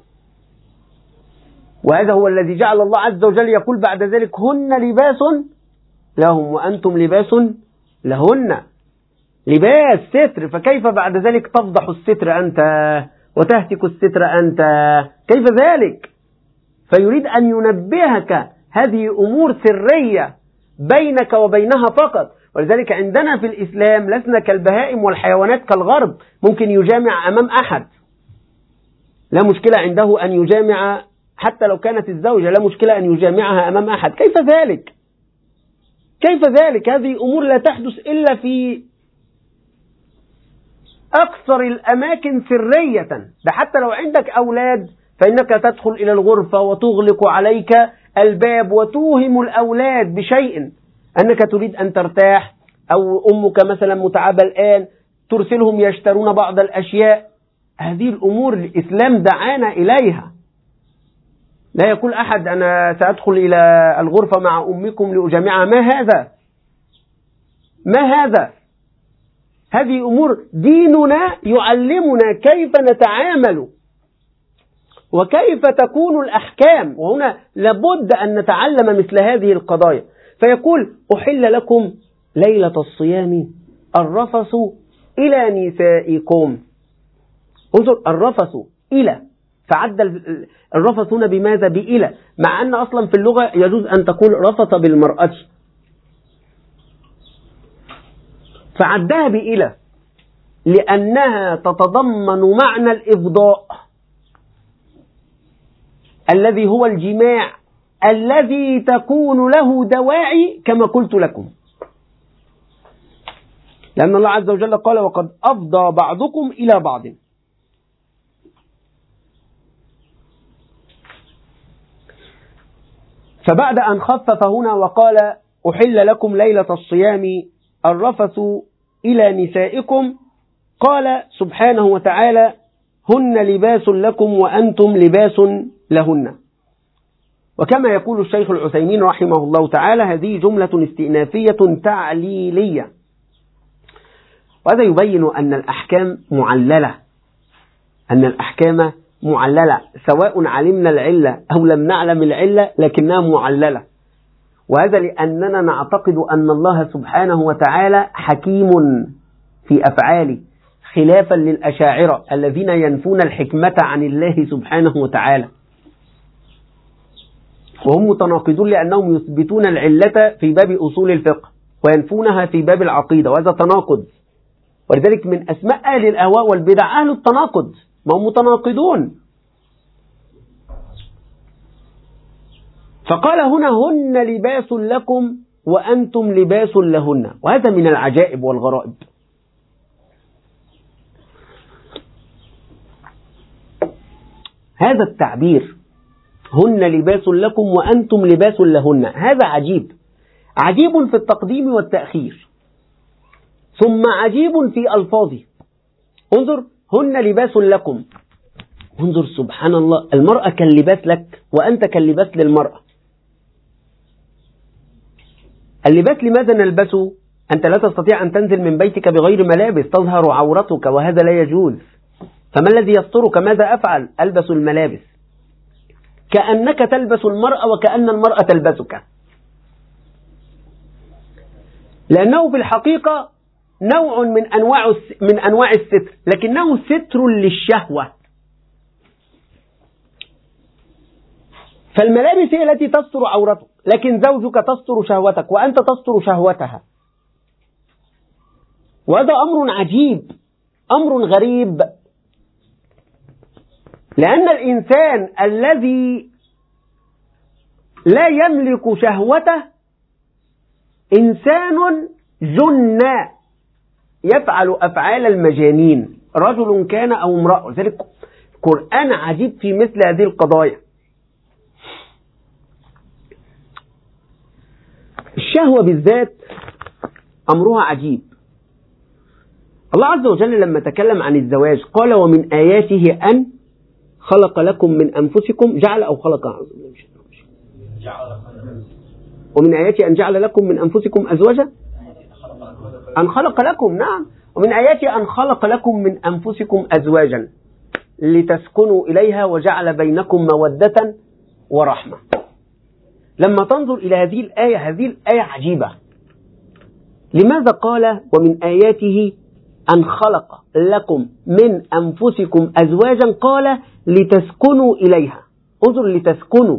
وهذا هو الذي جعل الله عز وجل يقول بعد ذلك هن لباس لهم وأنتم لباس لهن. لباس ستر، فكيف بعد ذلك تفضح الستر أنت وتهتك الستر أنت؟ كيف ذلك؟ فيريد أن ينبهك هذه أمور سرية بينك وبينها فقط. ولذلك عندنا في الإسلام لسنا كالبهائم والحيوانات كالغرب، ممكن يجامع أمام أحد لا مشكلة عنده أن يجامع، حتى لو كانت الزوجة لا مشكلة أن يجامعها أمام أحد. كيف ذلك؟ كيف ذلك؟ هذه أمور لا تحدث إلا في أكثر الأماكن سرية. ده حتى لو عندك أولاد فإنك تدخل إلى الغرفة وتغلق عليك الباب وتوهم الأولاد بشيء أنك تريد أن ترتاح، أو أمك مثلا متعبة الآن ترسلهم يشترون بعض الأشياء. هذه الأمور الإسلام دعانا إليها. لا يقول أحد أنا سأدخل إلى الغرفة مع أمكم لأجامعها. ما هذا؟ ما هذا؟ هذه أمور ديننا يعلمنا كيف نتعامل وكيف تكون الأحكام، وهنا لابد أن نتعلم مثل هذه القضايا. فيقول أحل لكم ليلة الصيام الرفث إلى نسائكم. انظر، الرفث إلى، فعد الرفث هنا بماذا؟ بإلى، مع أن أصلا في اللغة يجوز أن تقول رفث بالمرأة، فعدها بإلى لأنها تتضمن معنى الإفضاء الذي هو الجماع الذي تكون له دواعي كما قلت لكم، لأن الله عز وجل قال وقد أفضى بعضكم إلى بعض. فبعد أن خفف هنا وقال أحل لكم ليلة الصيام الرفث إلى نسائكم، قال سبحانه وتعالى هن لباس لكم وأنتم لباس لهن. وكما يقول الشيخ العثيمين رحمه الله تعالى هذه جملة استئنافية تعليلية، وهذا يبين أن الأحكام معللة، أن الأحكام معللة سواء علمنا العلة أو لم نعلم العلة لكنها معللة. وهذا لأننا نعتقد أن الله سبحانه وتعالى حكيم في أفعاله، خلافا للأشاعرة الذين ينفون الحكمة عن الله سبحانه وتعالى، وهم متناقضون لأنهم يثبتون العلة في باب أصول الفقه وينفونها في باب العقيدة، وهذا تناقض. ولذلك من أسماء أهل الأهواء والبدع أهل التناقض، ما هم متناقضون. فقال هنا هن لباس لكم وأنتم لباس لهن، وهذا من العجائب والغرائب. هذا التعبير هن لباس لكم وأنتم لباس لهن هذا عجيب، عجيب في التقديم والتأخير، ثم عجيب في ألفاظه. انظر هن لباس لكم، انظر سبحان الله، المرأة كاللباس لك وأنت كاللباس للمرأة. اللباس لماذا نلبسه؟ أنت لا تستطيع أن تنزل من بيتك بغير ملابس تظهر عورتك، وهذا لا يجوز. فما الذي يسترك؟ ماذا أفعل؟ ألبس الملابس، كأنك تلبس المرأة وكأن المرأة تلبسك، لأنه في الحقيقة نوع من أنواع من أنواع الستر، لكنه ستر للشهوة. فالملابس هي التي تستر عورتك، لكن زوجك تستر شهوتك وأنت تستر شهوتها، وهذا أمر عجيب، أمر غريب. لأن الإنسان الذي لا يملك شهوته إنسان جن يفعل أفعال المجانين، رجل كان أو امرأة. ذلك القرآن عجيب في مثل هذه القضايا. الشهوة بالذات أمرها عجيب. الله عز وجل لما تكلم عن الزواج قال ومن آياته أن خلق لكم من أنفسكم جعل أو خلق ومن آياته أن جعل لكم من أنفسكم أزواجا أن خلق لكم، نعم، ومن آياته أن خلق لكم من أنفسكم أزواجا لتسكنوا إليها وجعل بينكم مودة ورحمة. لما تنظر إلى هذه الآية، هذه الآية عجيبة. لماذا قال ومن آياته أن خلق لكم من أنفسكم أزواجا؟ قال لتسكنوا إليها. انظر، لتسكنوا،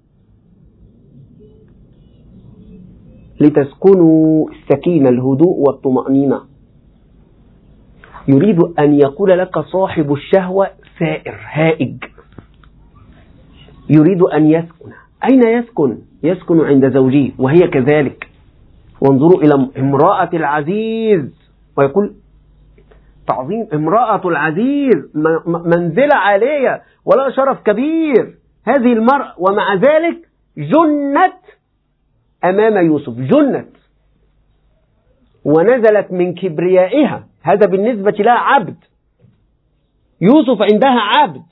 لتسكنوا السكينة، الهدوء والطمأنينة. يريد أن يقول لك صاحب الشهوة سائر هائج، يريد أن يسكن. أين يسكن؟ يسكن عند زوجه، وهي كذلك. وانظروا إلى امرأة العزيز، ويقول تعظيم امرأة العزيز، منزلة عالية ولا شرف كبير هذه المرأة، ومع ذلك جنت أمام يوسف، جنت ونزلت من كبريائها. هذا بالنسبة لها عبد، يوسف عندها عبد.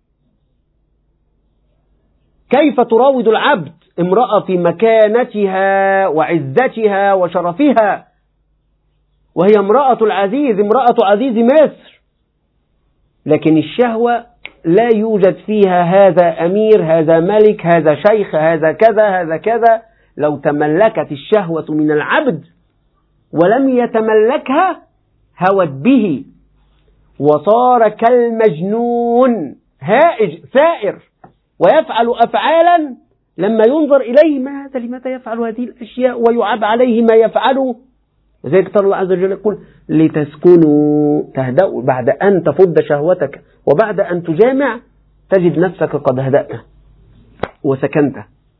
كيف تراود العبد؟ امرأة في مكانتها وعزتها وشرفها، وهي امرأة العزيز، امرأة عزيز مصر. لكن الشهوة لا يوجد فيها هذا أمير، هذا ملك، هذا شيخ، هذا كذا، هذا كذا. لو تملكت الشهوة من العبد ولم يتملكها هوت به وصار كالمجنون هائج سائر، ويفعل أفعالا لما ينظر إليه ما هذا، لماذا يفعل هذه الأشياء، ويعاب عليه ما يفعله. لذلك ترى الله عز وجل يقول لتسكنوا، تهدأوا بعد أن تفض شهوتك، وبعد أن تجامع تجد نفسك قد هدأت وسكنت.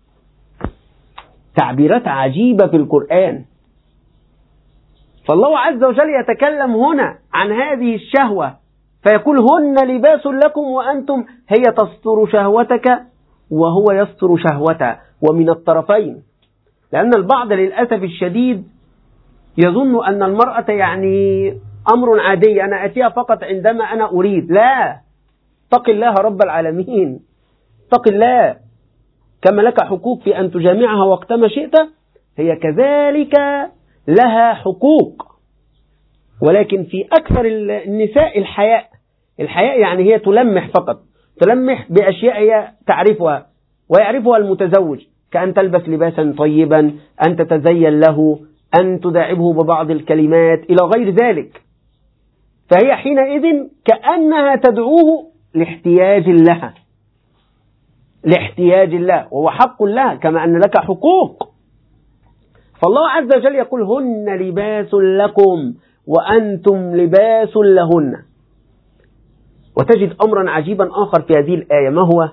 تعبيرات عجيبة في القرآن. فالله عز وجل يتكلم هنا عن هذه الشهوة فيقول هن لباس لكم وأنتم، هي تستر شهوتك وهو يستر شهوته، ومن الطرفين. لأن البعض للأسف الشديد يظن أن المرأة يعني أمر عادي، أنا أتيها فقط عندما أنا أريد. لا، اتق الله رب العالمين، اتق الله، كما لك حقوق في أن تجامعها وقتما شئت هي كذلك لها حقوق. ولكن في أكثر النساء الحياء، الحياء يعني هي تلمح فقط، تلمح بأشياء هي تعرفها ويعرفها المتزوج، كأن تلبس لباسا طيبا، أن تتزين له، أن تداعبه ببعض الكلمات إلى غير ذلك. فهي حينئذ كأنها تدعوه لاحتياج لها، لاحتياج الله، وهو حق لها كما أن لك حقوق. فالله عز وجل يقول هن لباس لكم وأنتم لباس لهن. وتجد أمرا عجيبا آخر في هذه الآية، ما هو؟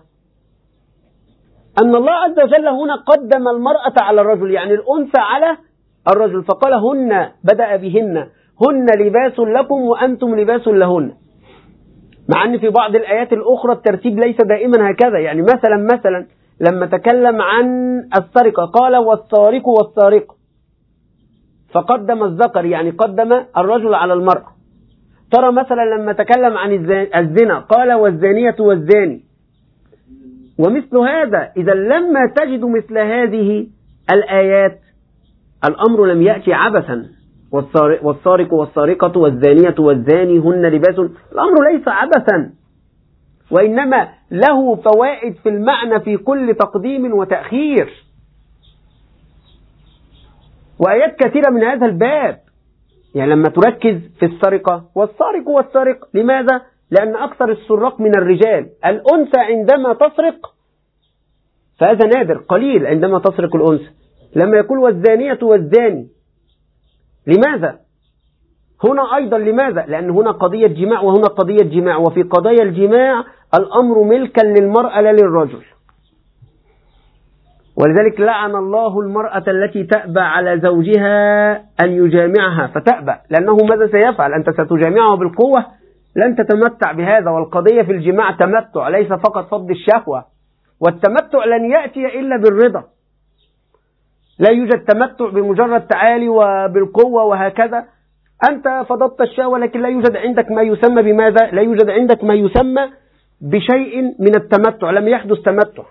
أن الله عز وجل هنا قدم المرأة على الرجل، يعني الأنثى على الرجل، فقال هن، بدأ بهن، هن لباس لكم وأنتم لباس لهن. مع أن في بعض الآيات الأخرى الترتيب ليس دائما هكذا، يعني مثلا مثلا لما تكلم عن السرقة قال والسارق والسارقة، فقدم الذكر، يعني قدم الرجل على المرأة. ترى مثلا لما تكلم عن الزنا قال والزانية والزاني. ومثل هذا إذا لما تجد مثل هذه الآيات الأمر لم يأتي عبثا، والسارق والسارقة والزانية والزاني هن لباس، الأمر ليس عبثا، وإنما له فوائد في المعنى في كل تقديم وتأخير، وآيات كثيرة من هذا الباب. يعني لما تركز في السرقة والسارق والسارق، لماذا؟ لأن أكثر السراق من الرجال، الأنثى عندما تسرق فهذا نادر قليل عندما تسرق الأنثى. لما يقول والزانية والزاني، لماذا؟ هنا أيضا لماذا؟ لأن هنا قضية جماع وهنا قضية جماع، وفي قضايا الجماع الأمر ملكا للمرأة لا للرجل. ولذلك لعن الله المرأة التي تأبى على زوجها أن يجامعها فتأبى، لأنه ماذا سيفعل؟ أنت ستجامعه بالقوة، لن تتمتع بهذا. والقضية في الجماع تمتع، ليس فقط فض الشهوة، والتمتع لن يأتي إلا بالرضا. لا يوجد تمتع بمجرد تعالي وبالقوة وهكذا، أنت فضضت الشهوة لكن لا يوجد عندك ما يسمى بماذا؟ لا يوجد عندك ما يسمى بشيء من التمتع، لم يحدث تمتع.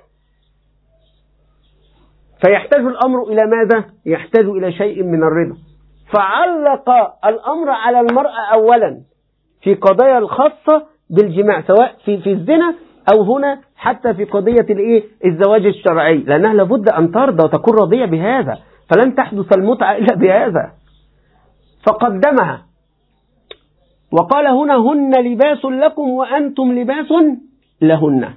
فيحتاج الأمر إلى ماذا؟ يحتاج إلى شيء من الرضا. فعلق الأمر على المرأة أولا في قضايا الخاصة بالجماع، سواء في في الزنا أو هنا حتى في قضية الإيه؟ الزواج الشرعي، لأنها لابد أن ترضى وتكون راضية بهذا، فلن تحدث المتعة إلا بهذا. فقدمها وقال هنا هن لباس لكم وأنتم لباس لهن.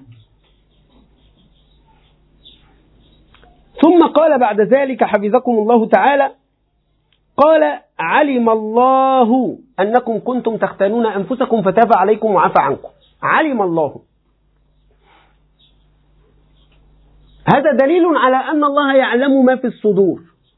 ثم قال بعد ذلك حفظكم الله تعالى، قال علم الله أنكم كنتم تختانون أنفسكم فتاب عليكم وعفى عنكم. علم الله، هذا دليل على أن الله يعلم ما في الصدور،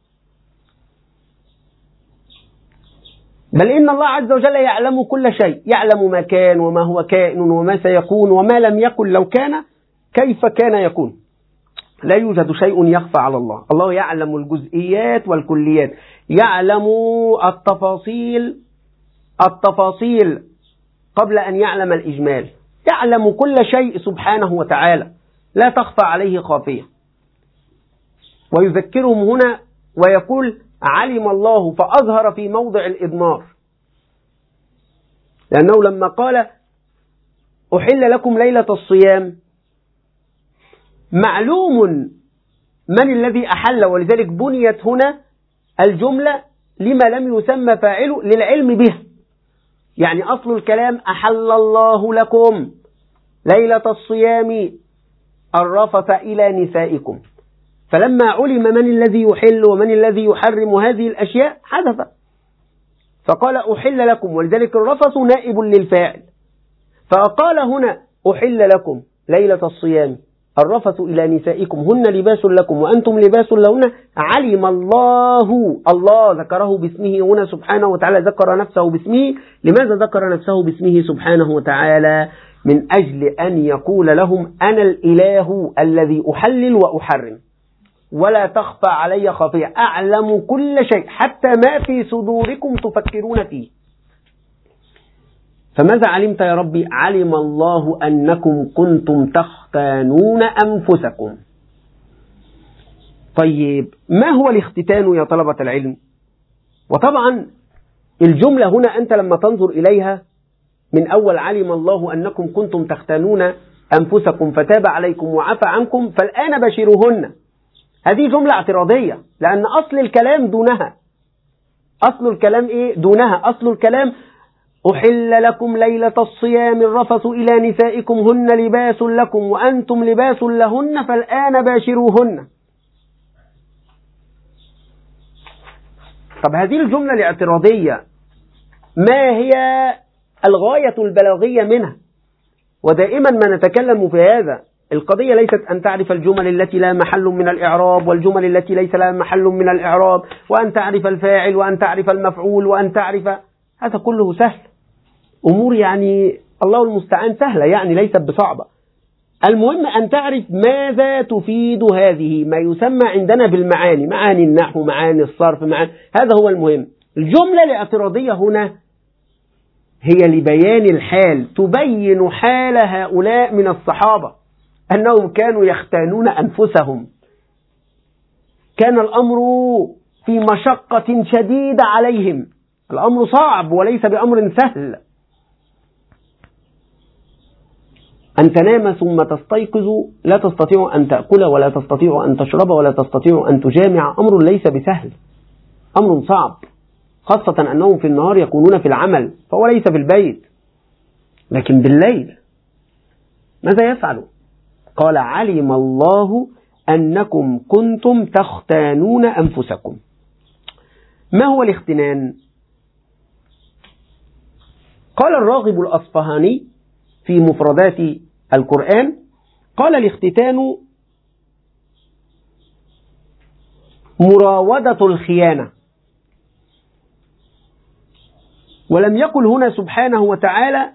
بل إن الله عز وجل يعلم كل شيء، يعلم ما كان وما هو كائن وما سيكون وما لم يكن لو كان كيف كان يكون. لا يوجد شيء يخفى على الله، الله يعلم الجزئيات والكليات، يعلم التفاصيل التفاصيل قبل أن يعلم الإجمال، يعلم كل شيء سبحانه وتعالى، لا تخفى عليه خافية. ويذكرهم هنا ويقول علم الله، فأظهر في موضع الإضمار، لأنه لما قال أحل لكم ليلة الصيام معلوم من الذي أحل، ولذلك بنيت هنا الجملة لما لم يسمى فاعله للعلم به. يعني أصل الكلام أحل الله لكم ليلة الصيام الرفث إلى نسائكم، فلما علم من الذي يحل ومن الذي يحرم هذه الأشياء حدث، فقال أحل لكم، ولذلك الرفث نائب للفاعل، فقال هنا أحل لكم ليلة الصيام الرفث إلى نسائكم هن لباس لكم وأنتم لباس لهن. علم الله، الله ذكره باسمه هنا سبحانه وتعالى، ذكر نفسه باسمه. لماذا ذكر نفسه باسمه سبحانه وتعالى؟ من أجل أن يقول لهم أنا الإله الذي أحلل وأحرم ولا تخفى علي خافية، أعلم كل شيء حتى ما في صدوركم تفكرون فيه. فماذا علمت يا ربي؟ علم الله أنكم كنتم تختانون أنفسكم. طيب ما هو الاختتان يا طلبة العلم؟ وطبعا الجملة هنا أنت لما تنظر إليها من أول علم الله أنكم كنتم تختانون أنفسكم فتاب عليكم وعفى عنكم فالآن باشروهن، هذه جملة اعتراضية، لأن أصل الكلام دونها. أصل الكلام إيه؟ دونها. أصل الكلام أحل لكم ليلة الصيام الرفث إلى نسائكم هن لباس لكم وأنتم لباس لهن فالآن باشروهن. طب هذه الجملة الاعتراضية ما هي الغاية البلاغية منها؟ ودائما ما نتكلم في هذا، القضية ليست أن تعرف الجمل التي لا محل من الإعراب والجمل التي ليس لها محل من الإعراب، وأن تعرف الفاعل وأن تعرف المفعول وأن تعرف، هذا كله سهل، أمور يعني الله المستعان سهلة، يعني ليست بصعبة. المهم أن تعرف ماذا تفيد هذه، ما يسمى عندنا بالمعاني، معاني النحو، معاني الصرف، معاني، هذا هو المهم. الجملة الاعتراضية هنا هي لبيان الحال، تبين حال هؤلاء من الصحابة أنهم كانوا يختانون أنفسهم، كان الأمر في مشقة شديدة عليهم، الأمر صعب وليس بأمر سهل. أن تنام ثم تستيقظ لا تستطيع أن تأكل ولا تستطيع أن تشرب ولا تستطيع أن تجامع، أمر ليس بسهل، أمر صعب، خاصة أنهم في النهار يكونون في العمل فهو ليس في البيت، لكن بالليل ماذا يفعل؟ قال علم الله أنكم كنتم تختانون أنفسكم. ما هو الاختنان؟ قال الراغب الأصفهاني في مفردات القرآن، قال الاختتان مراودة الخيانة، ولم يقل هنا سبحانه وتعالى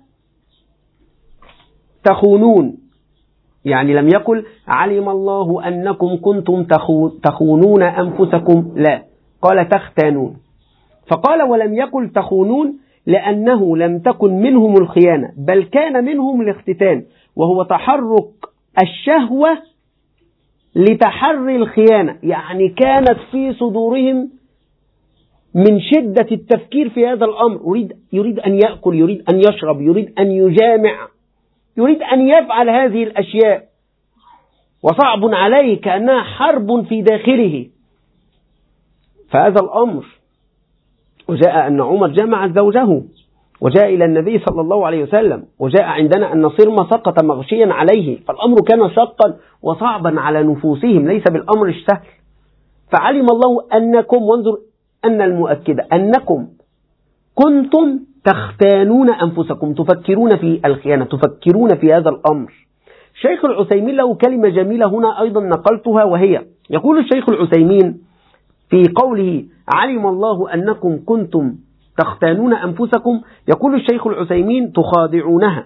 تخونون، يعني لم يقل علم الله أنكم كنتم تخونون أنفسكم، لا، قال تختانون. فقال ولم يقل تخونون لأنه لم تكن منهم الخيانة، بل كان منهم الاختتان، وهو تحرك الشهوة لتحري الخيانة، يعني كانت في صدورهم من شدة التفكير في هذا الأمر، يريد, يريد أن يأكل، يريد أن يشرب، يريد أن يجامع، يريد أن يفعل هذه الأشياء، وصعب عليه كأنها حرب في داخله. فهذا الأمر، وجاء أن عمر جامع زوجه، وجاء إلى النبي صلى الله عليه وسلم، وجاء عندنا أن صرم سقط مغشيا عليه، فالأمر كان شقا وصعبا على نفوسهم، ليس بالأمر السهل. فعلم الله أنكم، وانظر أن المؤكدة أنكم كنتم تختانون أنفسكم، تفكرون في الخيانة، تفكرون في هذا الأمر. الشيخ العثيمين له كلمة جميلة هنا أيضا نقلتها، وهي يقول الشيخ العثيمين في قوله علم الله أنكم كنتم تختانون أنفسكم، يقول الشيخ العثيمين تخادعونها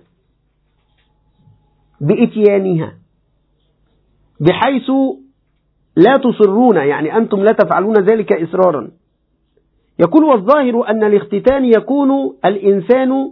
بإتيانها بحيث لا تصرون، يعني أنتم لا تفعلون ذلك إصرارا. يقول والظاهر أن الاختتان يكون الإنسان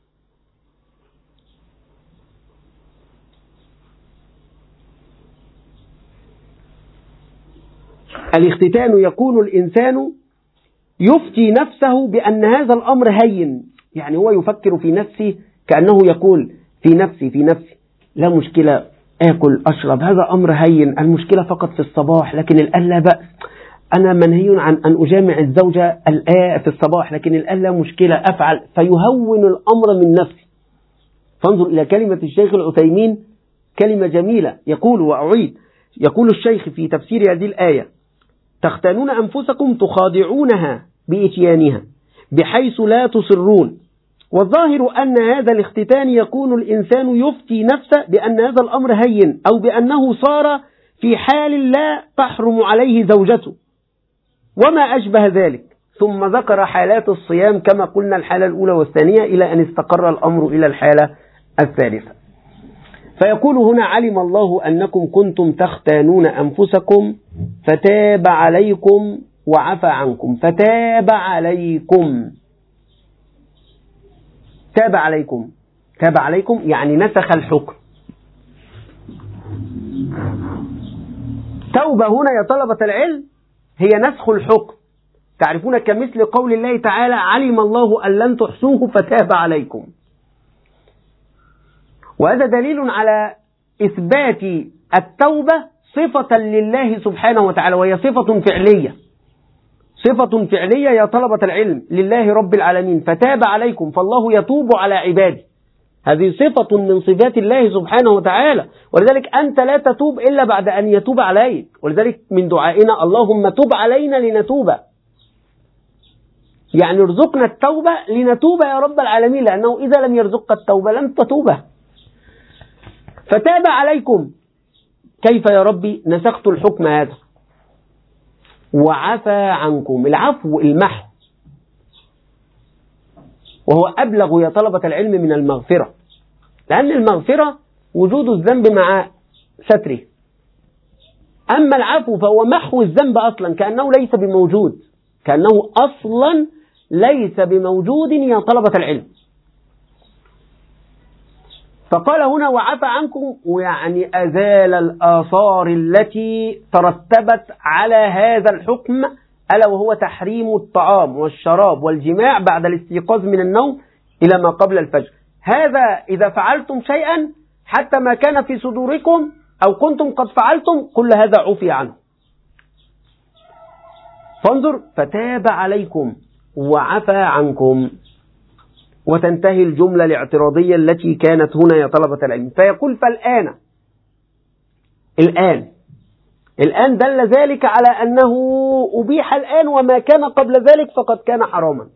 الاختتان يكون الإنسان يفتي نفسه بأن هذا الأمر هين، يعني هو يفكر في نفسه كأنه يقول في نفسي في نفسي لا مشكلة، آكل أشرب، هذا أمر هين، المشكلة فقط في الصباح، لكن الآن لا بأس، أنا منهي عن أن أجامع الزوجة الآن في الصباح، لكن الآن لا مشكلة أفعل، فيهون الأمر من نفسه. فانظر إلى كلمة الشيخ العثيمين، كلمة جميلة، يقول وأعيد، يقول الشيخ في تفسير هذه الآية تختانون أنفسكم تخادعونها بإتيانها بحيث لا تصرون. والظاهر أن هذا الاختتان يكون الإنسان يفتي نفسه بأن هذا الأمر هين، أو بأنه صار في حال لا تحرم عليه زوجته وما أشبه ذلك، ثم ذكر حالات الصيام كما قلنا الحالة الأولى والثانية إلى أن استقر الأمر إلى الحالة الثالثة. فيقول هنا علم الله أنكم كنتم تختانون أنفسكم فتاب عليكم وعفى عنكم، فتاب عليكم، تاب عليكم، تاب عليكم يعني نسخ الحكم. توبة هنا يا طلبة العلم هي نسخ الحكم. تعرفون كمثل قول الله تعالى علم الله أن لن تحصوه فتاب عليكم. وهذا دليل على إثبات التوبة صفة لله سبحانه وتعالى، وهي صفة فعلية، صفة فعلية يا طلبة العلم لله رب العالمين. فتاب عليكم، فالله يتوب على عباده، هذه صفة من صفات الله سبحانه وتعالى. ولذلك أنت لا تتوب إلا بعد أن يتوب عليك. ولذلك من دعائنا اللهم تب علينا لنتوب، يعني ارزقنا التوبة لنتوب يا رب العالمين، لأنه إذا لم يرزقك التوبة لن تتوب. فتاب عليكم، كيف يا ربي؟ نسخت الحكم هذا وعفى عنكم. العفو المحو، وهو أبلغ يا طلبة العلم من المغفرة، لأن المغفرة وجود الذنب مع ستره، أما العفو فهو محو الذنب أصلا، كأنه ليس بموجود، كأنه أصلا ليس بموجود يا طلبة العلم. فقال هنا وعفى عنكم، ويعني أزال الآثار التي ترتبت على هذا الحكم، ألا وهو تحريم الطعام والشراب والجماع بعد الاستيقاظ من النوم إلى ما قبل الفجر. هذا إذا فعلتم شيئا حتى ما كان في صدوركم أو كنتم قد فعلتم، كل هذا عفي عنه. فانظر، فتاب عليكم وعفى عنكم، وتنتهي الجملة الاعتراضية التي كانت هنا يا طلبة العلم. فيقول فالآن، الآن الآن دل ذلك على أنه أبيح الآن، وما كان قبل ذلك فقد كان حراما.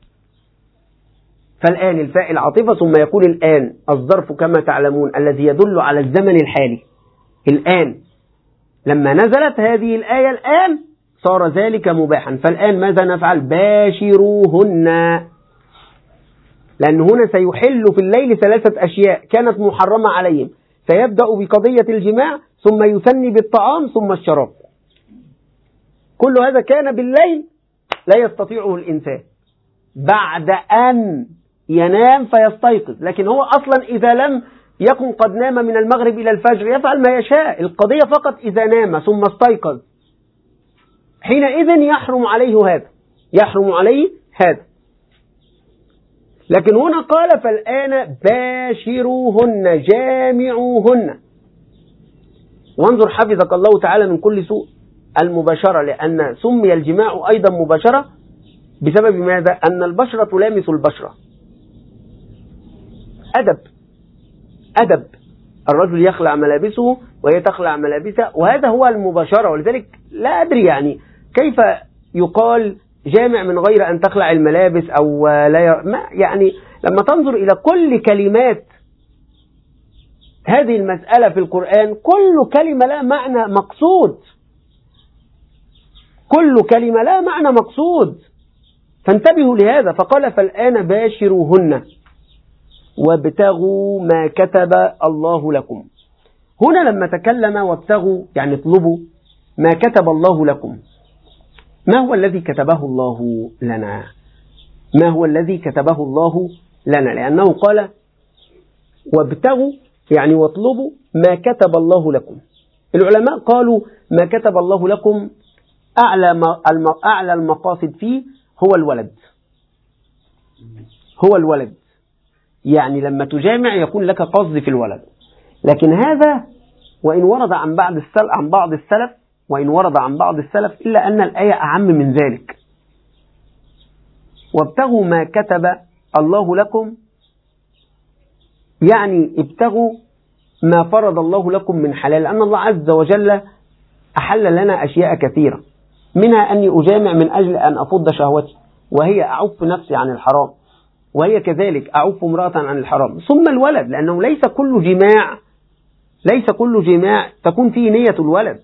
فالآن الفاء العاطفة، ثم يقول الآن الظرف كما تعلمون الذي يدل على الزمن الحالي. الآن لما نزلت هذه الآية الآن صار ذلك مباحا. فالآن ماذا نفعل؟ باشروهن، لأن هنا سيحل في الليل ثلاثة أشياء كانت محرمة عليهم، سيبدأ بقضية الجماع، ثم يثني بالطعام، ثم الشراب. كل هذا كان بالليل لا يستطيعه الإنسان بعد أن ينام فيستيقظ، لكن هو أصلا إذا لم يكن قد نام من المغرب إلى الفجر يفعل ما يشاء. القضية فقط إذا نام ثم استيقظ، حينئذ يحرم عليه هذا، يحرم عليه هذا. لكن هنا قال فالآن باشروهن، جامعوهن. وانظر حفظك الله تعالى من كل سوء، المباشرة، لأن سمي الجماع أيضا مباشرة بسبب ماذا؟ أن البشرة تلامس البشرة. أدب أدب الرجل يخلع ملابسه وهي تخلع ملابسها، وهذا هو المباشرة. ولذلك لا أدري يعني كيف يقال جامع من غير أن تخلع الملابس أو لا ي... ما يعني لما تنظر إلى كل كلمات هذه المسألة في القرآن، كل كلمة لا معنى مقصود، كل كلمة لا معنى مقصود، فانتبهوا لهذا. فقال فالآن باشروهن وابتغوا ما كتب الله لكم. هنا لما تكلم وابتغوا يعني اطلبوا ما كتب الله لكم، ما هو الذي كتبه الله لنا؟ ما هو الذي كتبه الله لنا؟ لأنه قال وابتغوا يعني واطلبوا ما كتب الله لكم. العلماء قالوا ما كتب الله لكم أعلى أعلى المقاصد فيه هو الولد، هو الولد، يعني لما تجامع يكون لك قصد في الولد. لكن هذا وإن ورد عن بعض السلف عن بعض السلف وإن ورد عن بعض السلف إلا أن الآية أعم من ذلك. وابتغوا ما كتب الله لكم يعني ابتغوا ما فرض الله لكم من حلال، لأن الله عز وجل أحل لنا أشياء كثيرة، منها أني أجامع من أجل أن أفض شهوتي، وهي أعف نفسي عن الحرام، وهي كذلك أعف امرأة عن الحرام. ثم الولد، لأنه ليس كل جماع ليس كل جماع تكون فيه نية الولد،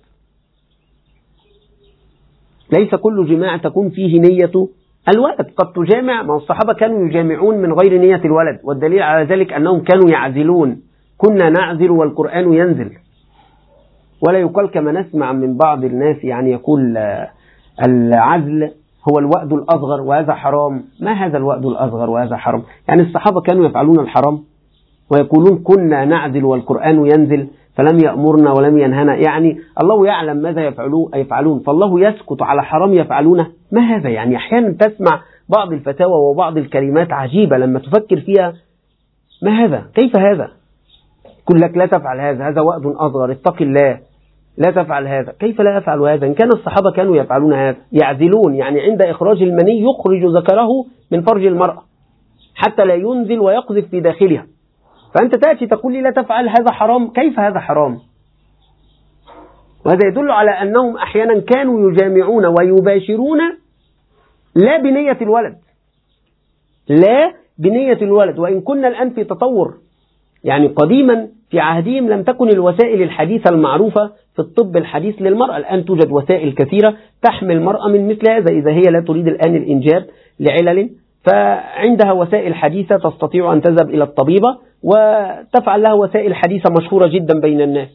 ليس كل جماع تكون فيه نية الولد. قد تجامع، ما الصحابة كانوا يجامعون من غير نية الولد، والدليل على ذلك أنهم كانوا يعزلون، كنا نعزل والقرآن ينزل. ولا يقال كما نسمع من بعض الناس يعني يقول العزل هو الوأد الأصغر وهذا حرام. ما هذا الوأد الأصغر وهذا حرام؟ يعني الصحابة كانوا يفعلون الحرام ويقولون كنا نعدل والقرآن ينزل فلم يأمرنا ولم ينهنا، يعني الله يعلم ماذا يفعلون فالله يسكت على حرام يفعلونه. ما هذا؟ يعني أحيانا تسمع بعض الفتاوى وبعض الكلمات عجيبة لما تفكر فيها. ما هذا؟ كيف هذا؟ يقول لك لا تفعل هذا، هذا وأد أصغر، اتق الله، لا تفعل هذا. كيف لا أفعل هذا؟ إن كان الصحابة كانوا يفعلون هذا، يعزلون، يعني عند إخراج المني يخرج ذكره من فرج المرأة حتى لا ينزل ويقذف في داخلها. فأنت تأتي تقول لي لا تفعل، هذا حرام. كيف هذا حرام؟ وهذا يدل على أنهم أحيانا كانوا يجامعون ويباشرون لا بنية الولد، لا بنية الولد. وإن كنا الآن في تطور، يعني قديما في عهدهم لم تكن الوسائل الحديثة المعروفة في الطب الحديث للمرأة. الآن توجد وسائل كثيرة تحمي المرأة من مثل هذا إذا هي لا تريد الآن الإنجاب لعلل، فعندها وسائل حديثة تستطيع أن تذهب إلى الطبيبة وتفعل لها وسائل حديثة مشهورة جدا بين الناس.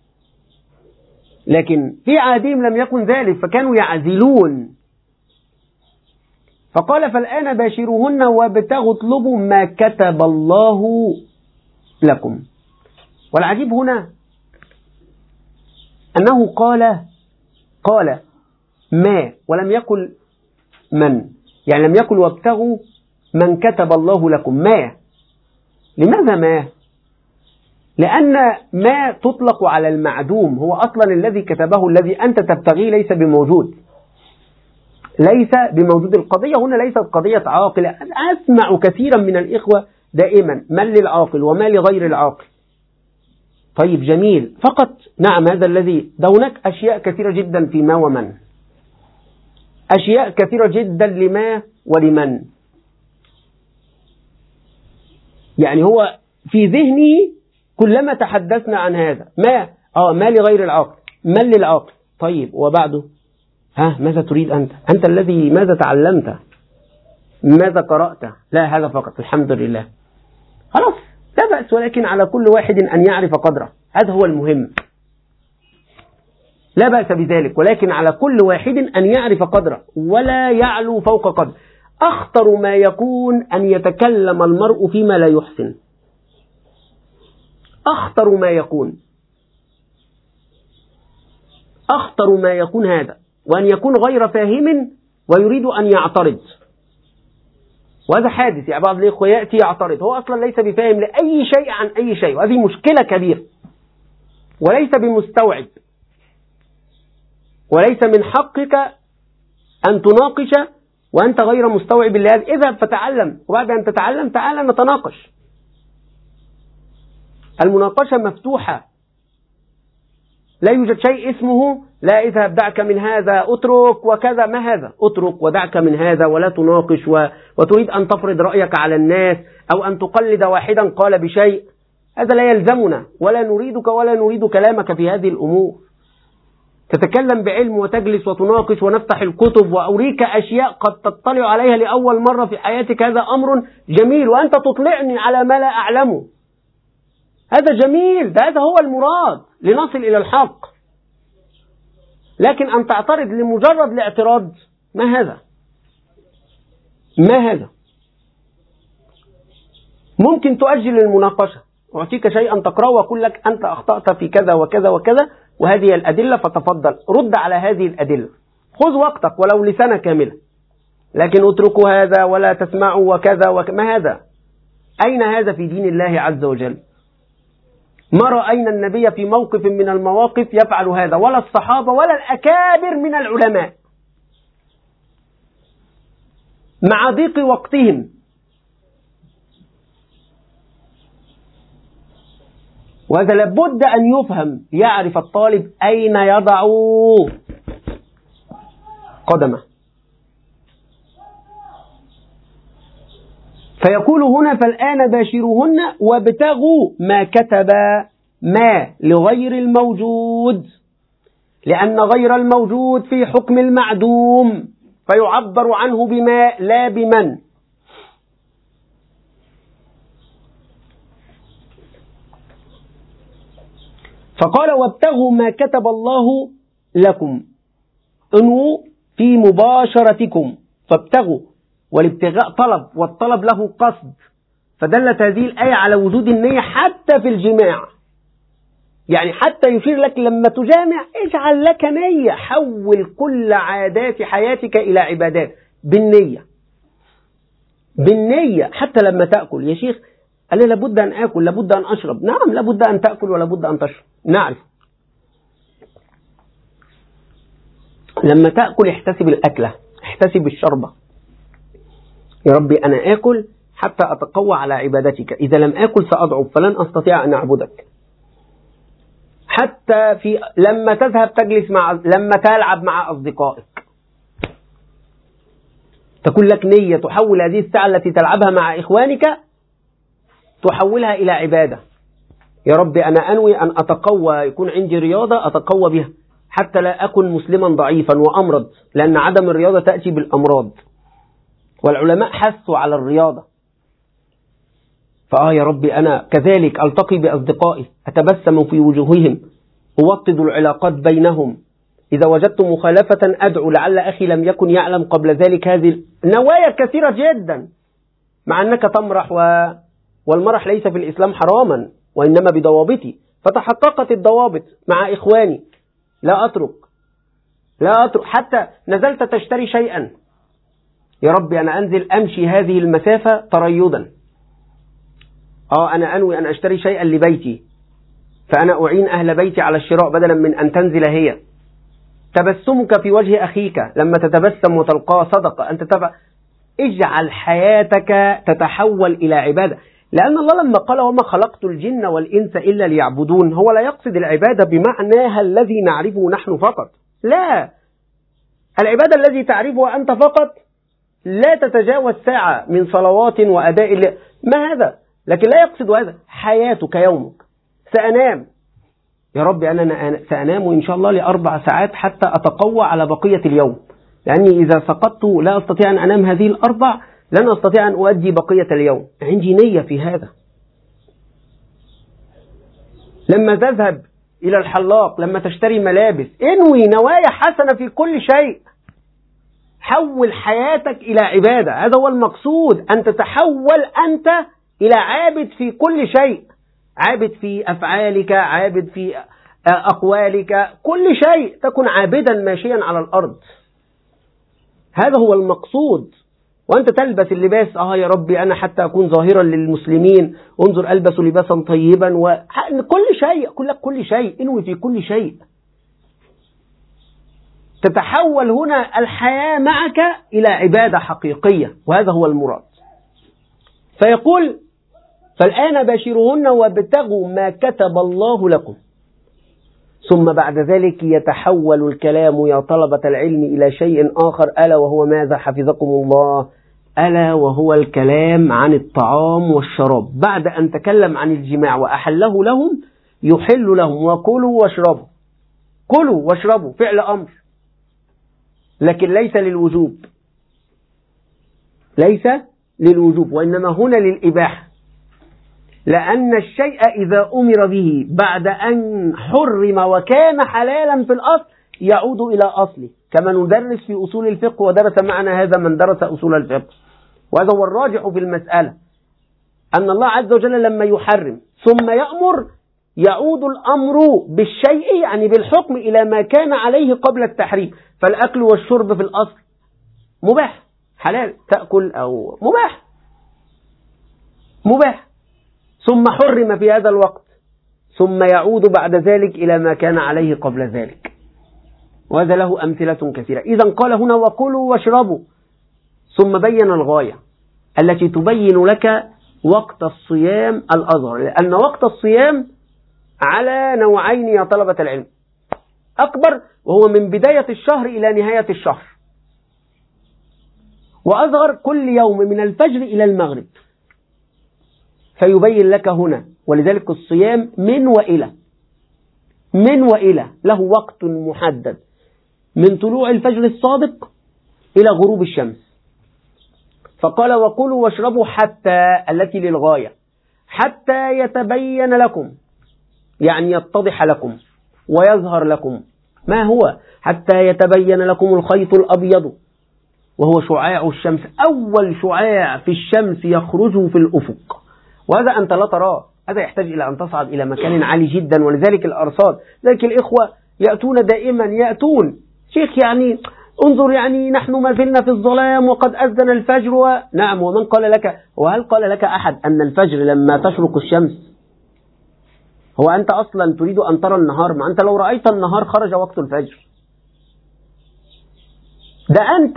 لكن في عهدهم لم يكن ذلك، فكانوا يعزلون. فقال فالآن باشروهن وابتغوا اطلبوا ما كتب الله لكم. والعجيب هنا أنه قال قال ما ولم يقل من، يعني لم يقل وابتغوا من كتب الله لكم. ما لماذا ما؟ لأن ما تطلق على المعدوم، هو أصلا الذي كتبه الذي أنت تبتغيه ليس بموجود، ليس بموجود. القضية هنا ليست قضية عاقل. أسمع كثيرا من الإخوة دائما من للعاقل وما لغير العاقل. طيب جميل، فقط نعم هذا الذي ده. هناك أشياء كثيرة جدا في ما ومن، أشياء كثيرة جدا لما ولمن. يعني هو في ذهني كلما تحدثنا عن هذا ما آه ما لغير العاقل، من للعاقل. طيب وبعده ها ماذا تريد أنت؟ أنت الذي ماذا تعلمت؟ ماذا قرأت؟ لا هذا فقط، الحمد لله، خلاص لا بأس. ولكن على كل واحد أن يعرف قدره، هذا هو المهم، لا بأس بذلك. ولكن على كل واحد أن يعرف قدره ولا يعلو فوق قدره. أخطر ما يكون أن يتكلم المرء فيما لا يحسن، أخطر ما يكون أخطر ما يكون هذا، وأن يكون غير فاهم ويريد أن يعترض. وهذا حادث، يعني بعض الإخوة يأتي يعترض، هو أصلا ليس بفاهم لأي شيء عن أي شيء، وهذه مشكلة كبيرة، وليس بمستوعب، وليس من حقك أن تناقش وأنت غير مستوعب لهذا. اذهب فتعلم، وبعد أن تتعلم تعال نتناقش. المناقشة مفتوحة، لا يوجد شيء اسمه لا اذهب دعك من هذا اترك وكذا. ما هذا؟ اترك ودعك من هذا ولا تناقش و... وتريد أن تفرض رأيك على الناس أو أن تقلد واحدا قال بشيء. هذا لا يلزمنا، ولا نريدك ولا نريد كلامك في هذه الأمور. تتكلم بعلم وتجلس وتناقش ونفتح الكتب وأريك أشياء قد تطلع عليها لأول مرة في حياتك، هذا أمر جميل، وأنت تطلعني على ما لا أعلمه، هذا جميل، ده هذا هو المراد لنصل إلى الحق. لكن أن تعترض لمجرد الاعتراض، ما هذا؟ ما هذا؟ ممكن تؤجل المناقشة، أعطيك شيئا تقرأه وأقول لك أنت أخطأت في كذا وكذا وكذا وهذه الأدلة، فتفضل رد على هذه الأدلة، خذ وقتك ولو لسنة كاملة، لكن اتركوا هذا ولا تسمعوا وكذا وك... ما هذا؟ أين هذا في دين الله عز وجل؟ ما رأينا النبي في موقف من المواقف يفعل هذا، ولا الصحابة ولا الأكابر من العلماء، مع ضيق وقتهم. وهذا لابد أن يفهم، يعرف الطالب أين يضع قدمه. فيقول هنا فالآن باشروهن وابتغوا ما كتب ما لغير الموجود، لأن غير الموجود في حكم المعدوم فيعبر عنه بما لا بمن. فقال وابتغوا ما كتب الله لكم، انو في مباشرتكم فابتغوا، والابتغاء طلب، والطلب له قصد، فدلت هذه الآية على وجود النية حتى في الجماع. يعني حتى يشير لك لما تجامع اجعل لك نية، حول كل عادات حياتك إلى عبادات بالنية. بالنية حتى لما تأكل. يا شيخ قال لي لابد أن أكل، لابد أن أشرب. نعم لابد أن تأكل ولابد أن تشرب، نعرف. لما تأكل احتسب الأكلة، احتسب الشربة. يا ربي أنا آكل حتى أتقوى على عبادتك، إذا لم آكل سأضعف فلن أستطيع أن أعبدك. حتى في لما تذهب تجلس مع، لما تلعب مع أصدقائك تكون لك نية تحول هذه الساعة التي تلعبها مع إخوانك تحولها إلى عبادة. يا ربي أنا أنوي أن أتقوى، يكون عندي رياضة أتقوى بها حتى لا أكون مسلما ضعيفا وأمرض، لأن عدم الرياضة تأتي بالأمراض، والعلماء حثوا على الرياضة. فآه يا ربي أنا كذلك ألتقي بأصدقائي أتبسم في وجوههم، أوطد العلاقات بينهم، إذا وجدت مخالفة أدعو لعل أخي لم يكن يعلم قبل ذلك. هذه النوايا كثيرة جدا، مع أنك تمرح و... والمرح ليس في الإسلام حراما وإنما بضوابطي، فتحققت الضوابط مع إخواني لا أترك لا أترك حتى نزلت تشتري شيئا، يا ربي أنا أنزل أمشي هذه المسافة تريدا، آه أنا أنوي أن أشتري شيئا لبيتي فأنا أعين أهل بيتي على الشراء بدلا من أن تنزل هي. تبسمك في وجه أخيك لما تتبسم وتلقاه صدقة، أنت تبع. اجعل حياتك تتحول إلى عبادة، لأن الله لما قال وما خلقت الجن والإنس إلا ليعبدون، هو لا يقصد العبادة بمعناها الذي نعرفه نحن فقط، لا، العبادة الذي تعرفها أنت فقط لا تتجاوز ساعة من صلوات وأداء الله. ما هذا؟ لكن لا يقصد هذا. حياتك يومك، سأنام يا ربي أنا سأنام إن شاء الله لأربع ساعات حتى أتقوى على بقية اليوم، لأني إذا سقطت لا أستطيع أن أنام هذه الأربع لن أستطيع أن أؤدي بقية اليوم. عندي نية في هذا. لما تذهب إلى الحلاق، لما تشتري ملابس، انوي نوايا حسنة في كل شيء. حول حياتك إلى عبادة، هذا هو المقصود، أن تتحول أنت إلى عابد في كل شيء، عابد في أفعالك، عابد في أقوالك، كل شيء تكون عابدا ماشيا على الأرض. هذا هو المقصود. وأنت تلبس اللباس، آه يا ربي أنا حتى أكون ظاهرا للمسلمين، انظر ألبس لباسا طيبا، وكل شيء كل كل شيء انوي في كل شيء. تتحول هنا الحياة معك إلى عبادة حقيقية، وهذا هو المراد. فيقول فالآن باشرهن وابتغوا ما كتب الله لكم. ثم بعد ذلك يتحول الكلام يا طلبة العلم إلى شيء آخر، ألا وهو ماذا حفظكم الله؟ ألا وهو الكلام عن الطعام والشراب. بعد أن تكلم عن الجماع وأحله لهم، يحل لهم وكلوا واشربوا. كلوا واشربوا فعل أمر، لكن ليس للوجوب، ليس للوجوب وإنما هنا للإباحة، لأن الشيء إذا أمر به بعد أن حرم وكان حلالا في الأصل يعود إلى أصله، كما ندرس في أصول الفقه، ودرس معنا هذا من درس أصول الفقه، وهذا هو الراجح في المسألة، أن الله عز وجل لما يحرم ثم يأمر يعود الأمر بالشيء يعني بالحكم إلى ما كان عليه قبل التحريم. فالأكل والشرب في الأصل مباح، حلال، تأكل أو مباح مباح، ثم حرم في هذا الوقت، ثم يعود بعد ذلك إلى ما كان عليه قبل ذلك، وهذا له أمثلة كثيرة. إذن قال هنا وكلوا واشربوا، ثم بين الغاية التي تبين لك وقت الصيام الأظهر، لأن وقت الصيام على نوعين يا طلبة العلم: أكبر وهو من بداية الشهر إلى نهاية الشهر، وأصغر كل يوم من الفجر إلى المغرب. فيبين لك هنا، ولذلك الصيام من وإلى من وإلى له وقت محدد، من طلوع الفجر الصادق إلى غروب الشمس. فقال وكلوا واشربوا حتى التي للغاية، حتى يتبين لكم، يعني يتضح لكم ويظهر لكم. ما هو؟ حتى يتبين لكم الخيط الأبيض وهو شعاع الشمس، أول شعاع في الشمس يخرج في الأفق، وهذا أنت لا تراه، هذا يحتاج إلى أن تصعد إلى مكان عالي جدا. ولذلك الأرصاد، ذلك الإخوة يأتون دائما يأتون شيخ يعني انظر، يعني نحن ما زلنا في الظلام وقد أذن الفجر و... نعم، ومن قال لك، وهل قال لك أحد أن الفجر لما تشرق الشمس؟ هو أنت أصلا تريد أن ترى النهار؟ ما أنت لو رأيت النهار خرج وقت الفجر. ده أنت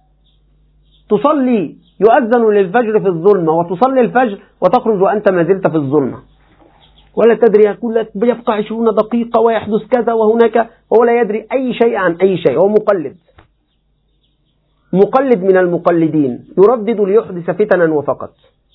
تصلي يؤذن للفجر في الظلمة، وتصلي الفجر وتخرج وأنت ما زلت في الظلمة، ولا تدري، يقول لك بيبقى عشرون دقيقة ويحدث كذا وهناك، هو لا يدري أي شيء عن أي شيء، هو مقلد مقلد من المقلدين، يردد ليحدث فتنا وفقط،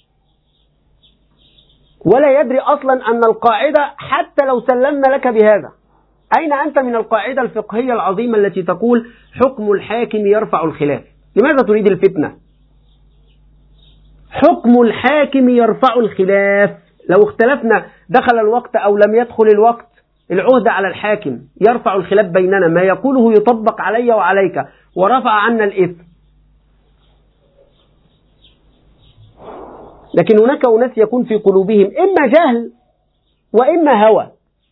ولا يدري أصلا أن القاعدة حتى لو سلمنا لك بهذا، أين أنت من القاعدة الفقهية العظيمة التي تقول حكم الحاكم يرفع الخلاف؟ لماذا تريد الفتنة؟ حكم الحاكم يرفع الخلاف، لو اختلفنا دخل الوقت أو لم يدخل الوقت، العهد على الحاكم يرفع الخلاف بيننا، ما يقوله يطبق علي وعليك، ورفع عنا الإثم. لكن هناك أناس يكون في قلوبهم إما جهل وإما هوى،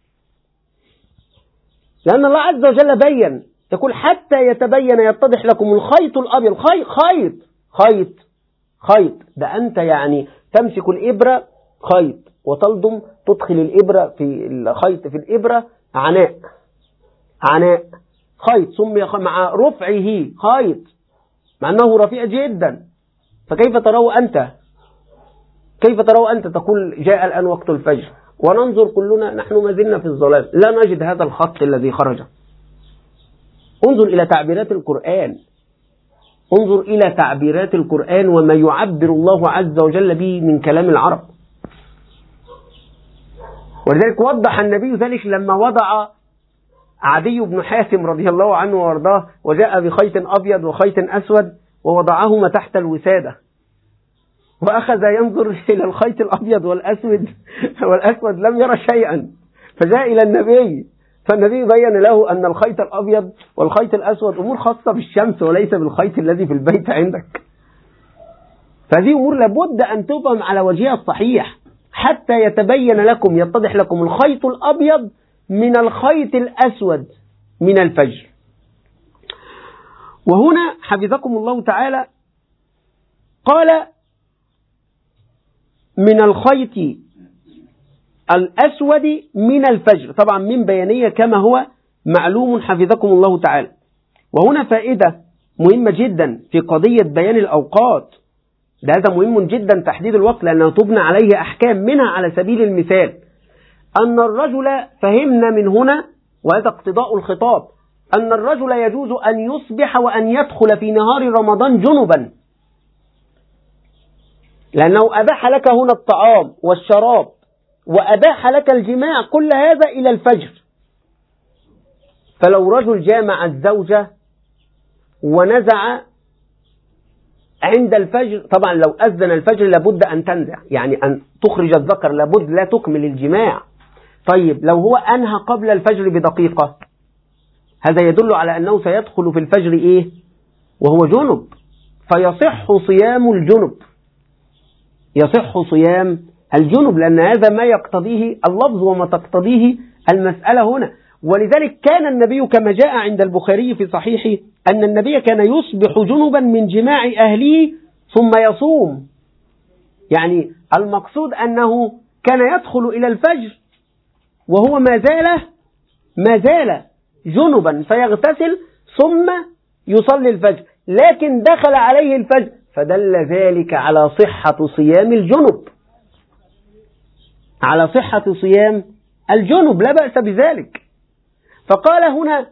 لأن الله عز وجل بين، يقول حتى يتبين يتضح لكم الخيط الأبيض، خيط خيط خيط خيط ده أنت يعني تمسك الإبرة خيط وتلضم، تدخل الإبرة في الخيط في الإبرة عناء عناء خيط، سمي مع رفعه خيط مع أنه رفيع جدا، فكيف تراه أنت؟ كيف تراه أنت تقول جاء الآن وقت الفجر وننظر كلنا نحن ما زلنا في الظلام، لا نجد هذا الخط الذي خرج. انظر إلى تعبيرات القرآن، انظر إلى تعبيرات القرآن وما يعبر الله عز وجل به من كلام العرب. ولذلك وضح النبي ذلك لما وضع عدي بن حاتم رضي الله عنه وارضاه، وجاء بخيط أبيض وخيط أسود ووضعهما تحت الوسادة، وأخذ ينظر إلى الخيط الأبيض والأسود والأسود لم يرى شيئا، فجاء إلى النبي، فالنبي بين له أن الخيط الأبيض والخيط الأسود أمور خاصة بالشمس وليس بالخيط الذي في البيت عندك. فهذه أمور لابد أن تفهم على وجهها الصحيح حتى يتبين لكم، يتضح لكم الخيط الأبيض من الخيط الأسود من الفجر. وهنا حفظكم الله تعالى قال من الخيط الأسود من الفجر، طبعا من بيانية كما هو معلوم حفظكم الله تعالى. وهنا فائدة مهمة جدا في قضية بيان الأوقات، هذا مهم جدا تحديد الوقت، لأنه تبنى عليه أحكام، منها على سبيل المثال أن الرجل، فهمنا من هنا وهذا اقتضاء الخطاب، أن الرجل يجوز أن يصبح وأن يدخل في نهار رمضان جنبا، لأنه أباح لك هنا الطعام والشراب وأباح لك الجماع، كل هذا إلى الفجر. فلو رجل جامع الزوجة ونزع عند الفجر، طبعا لو أذن الفجر لابد أن تنزع، يعني أن تخرج الذكر، لابد لا تكمل الجماع. طيب لو هو أنهى قبل الفجر بدقيقة، هذا يدل على أنه سيدخل في الفجر إيه؟ وهو جنب، فيصح صيام الجنب، يصح صيام الجنب، لأن هذا ما يقتضيه اللفظ وما تقتضيه المسألة هنا. ولذلك كان النبي كما جاء عند البخاري في صحيحه أن النبي كان يصبح جنبا من جماع أهله ثم يصوم، يعني المقصود أنه كان يدخل إلى الفجر وهو ما زال ما زال جنبا فيغتسل ثم يصلي الفجر، لكن دخل عليه الفجر، فدل ذلك على صحة صيام الجنب، على صحة صيام الجنب، لا بأس بذلك. فقال هنا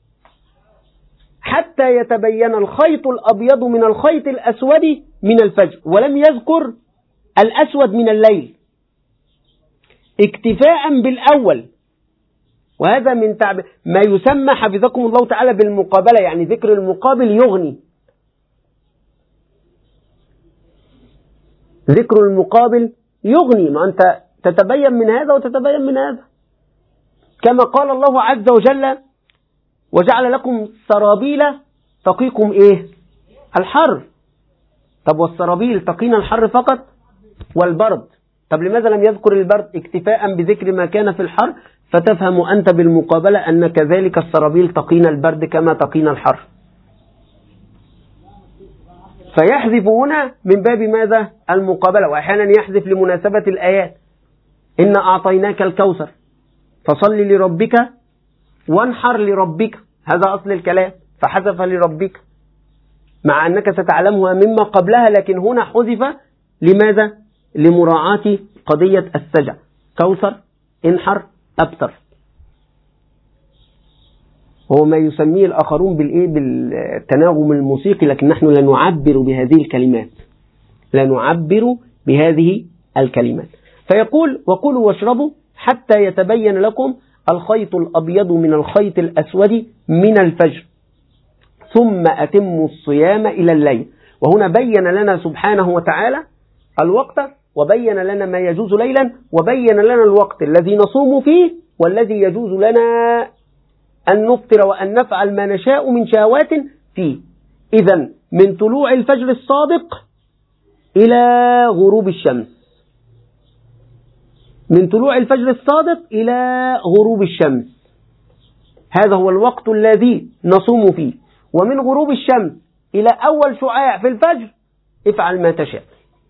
حتى يتبين الخيط الأبيض من الخيط الأسود من الفجر، ولم يذكر الأسود من الليل اكتفاء بالأول، وهذا من تعب ما يسمى حفظكم الله تعالى بالمقابلة، يعني ذكر المقابل يغني، ذكر المقابل يغني، ما أنت تتبين من هذا وتتبين من هذا، كما قال الله عز وجل وجعل لكم سرابيل تقيكم إيه الحر. طب والسرابيل تقينا الحر فقط والبرد. طب لماذا لم يذكر البرد اكتفاء بذكر ما كان في الحر؟ فتفهم أنت بالمقابلة أن كذلك السرابيل تقينا البرد كما تقينا الحر. فيحذف هنا من باب ماذا؟ المقابلة. وأحيانا يحذف لمناسبة الآيات. إن أعطيناك الكوثر فصل لربك وانحر لربك، هذا أصل الكلام، فحذف لربك مع أنك ستعلمها مما قبلها، لكن هنا حذف لماذا؟ لمراعاة قضية السجع. كوثر، انحر، أبتر، هو ما يسميه الآخرون بالإيه؟ بالتناغم الموسيقي، لكن نحن لا نعبر بهذه الكلمات، لا نعبر بهذه الكلمات. فيقول وكلوا واشربوا حتى يتبين لكم الخيط الأبيض من الخيط الأسود من الفجر ثم أتموا الصيام إلى الليل. وهنا بين لنا سبحانه وتعالى الوقت، وبين لنا ما يجوز ليلا، وبين لنا الوقت الذي نصوم فيه والذي يجوز لنا أن نفطر وأن نفعل ما نشاء من شهوات فيه. إذن من طلوع الفجر الصادق إلى غروب الشمس، من طلوع الفجر الصادق إلى غروب الشمس، هذا هو الوقت الذي نصوم فيه. ومن غروب الشمس إلى أول شعاع في الفجر افعل ما تشاء،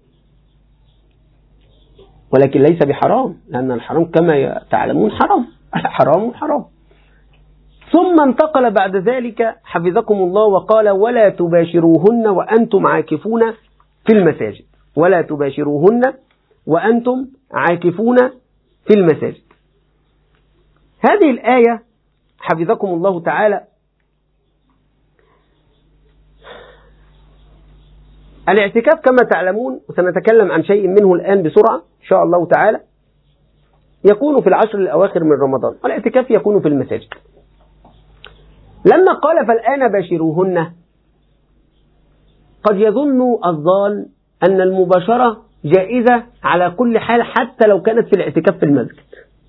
ولكن ليس بحرام، لأن الحرام كما تعلمون حرام، حرام حرام. ثم انتقل بعد ذلك حفظكم الله وقال ولا تباشروهن وأنتم عاكفون في المساجد، ولا تباشروهن وأنتم عاكفون في المساجد. هذه الآية حفظكم الله تعالى الاعتكاف كما تعلمون، وسنتكلم عن شيء منه الآن بسرعة إن شاء الله تعالى، يكون في العشر الأواخر من رمضان، والاعتكاف يكون في المساجد. لما قال فالآن باشروهن، قد يظن الظان أن المباشرة جائزة على كل حال حتى لو كانت في الاعتكاف في المسجد،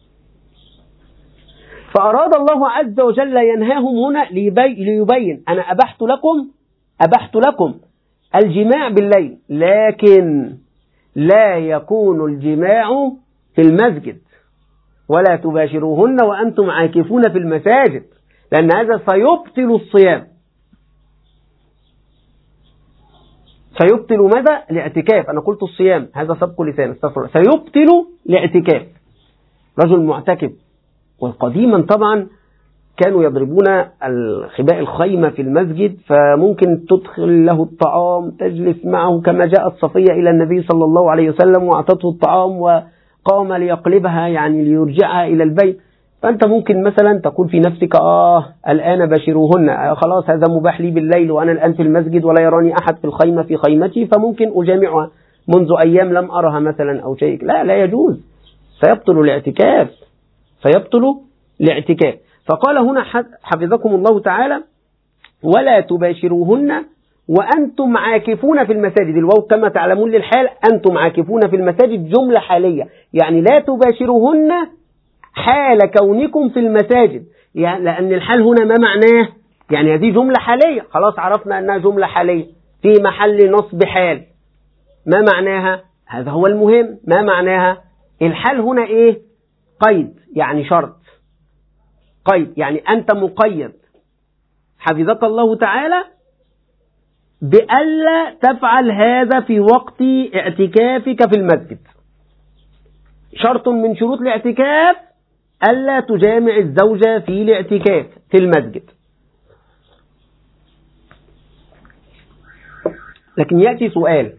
فأراد الله عز وجل ينهاهم هنا ليبين أنا أبحت لكم أبحت لكم الجماع بالليل، لكن لا يكون الجماع في المسجد، ولا تباشروهن وأنتم عاكفون في المساجد، لأن هذا سيبطل الصيام، سيبطل ماذا؟ الاعتكاف. أنا قلت الصيام، هذا سبق لسان، استغفر، سيبطل الاعتكاف. رجل معتكف، وقديما طبعا كانوا يضربون الخباء الخيمة في المسجد، فممكن تدخل له الطعام، تجلس معه، كما جاءت صفية إلى النبي صلى الله عليه وسلم وأعطته الطعام وقام ليقلبها يعني ليرجعها إلى البيت. فأنت ممكن مثلا تقول في نفسك آه الآن باشروهن، آه خلاص هذا مباح لي بالليل وأنا الآن في المسجد ولا يراني أحد في الخيمة في خيمتي، فممكن أجامعها منذ أيام لم أرها مثلا أو شيء. لا لا يجوز، سيبطل الاعتكاف، سيبطل الاعتكاف. فقال هنا حفظكم الله تعالى ولا تباشروهن وأنتم عاكفون في المساجد. الواو كما تعلمون للحال، أنتم عاكفون في المساجد جملة حالية، يعني لا تباشروهن حال كونكم في المساجد، يعني لأن الحال هنا ما معناه؟ يعني هذه جملة حالية، خلاص عرفنا أنها جملة حالية في محل نصب حال. ما معناها؟ هذا هو المهم، ما معناها؟ الحال هنا إيه؟ قيد، يعني شرط، قيد، يعني أنت مقيد حفظك الله تعالى بألا تفعل هذا في وقت اعتكافك في المسجد. شرط من شروط الاعتكاف ألا تجامع الزوجة في الاعتكاف في المسجد. لكن يأتي سؤال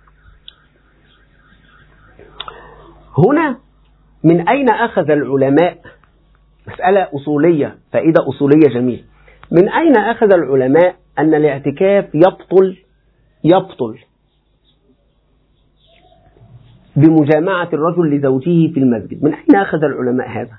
هنا، من أين أخذ العلماء، مسألة أصولية، فائدة أصولية جميلة، من أين أخذ العلماء أن الاعتكاف يبطل يبطل بمجامعة الرجل لزوجه في المسجد؟ من أين أخذ العلماء هذا؟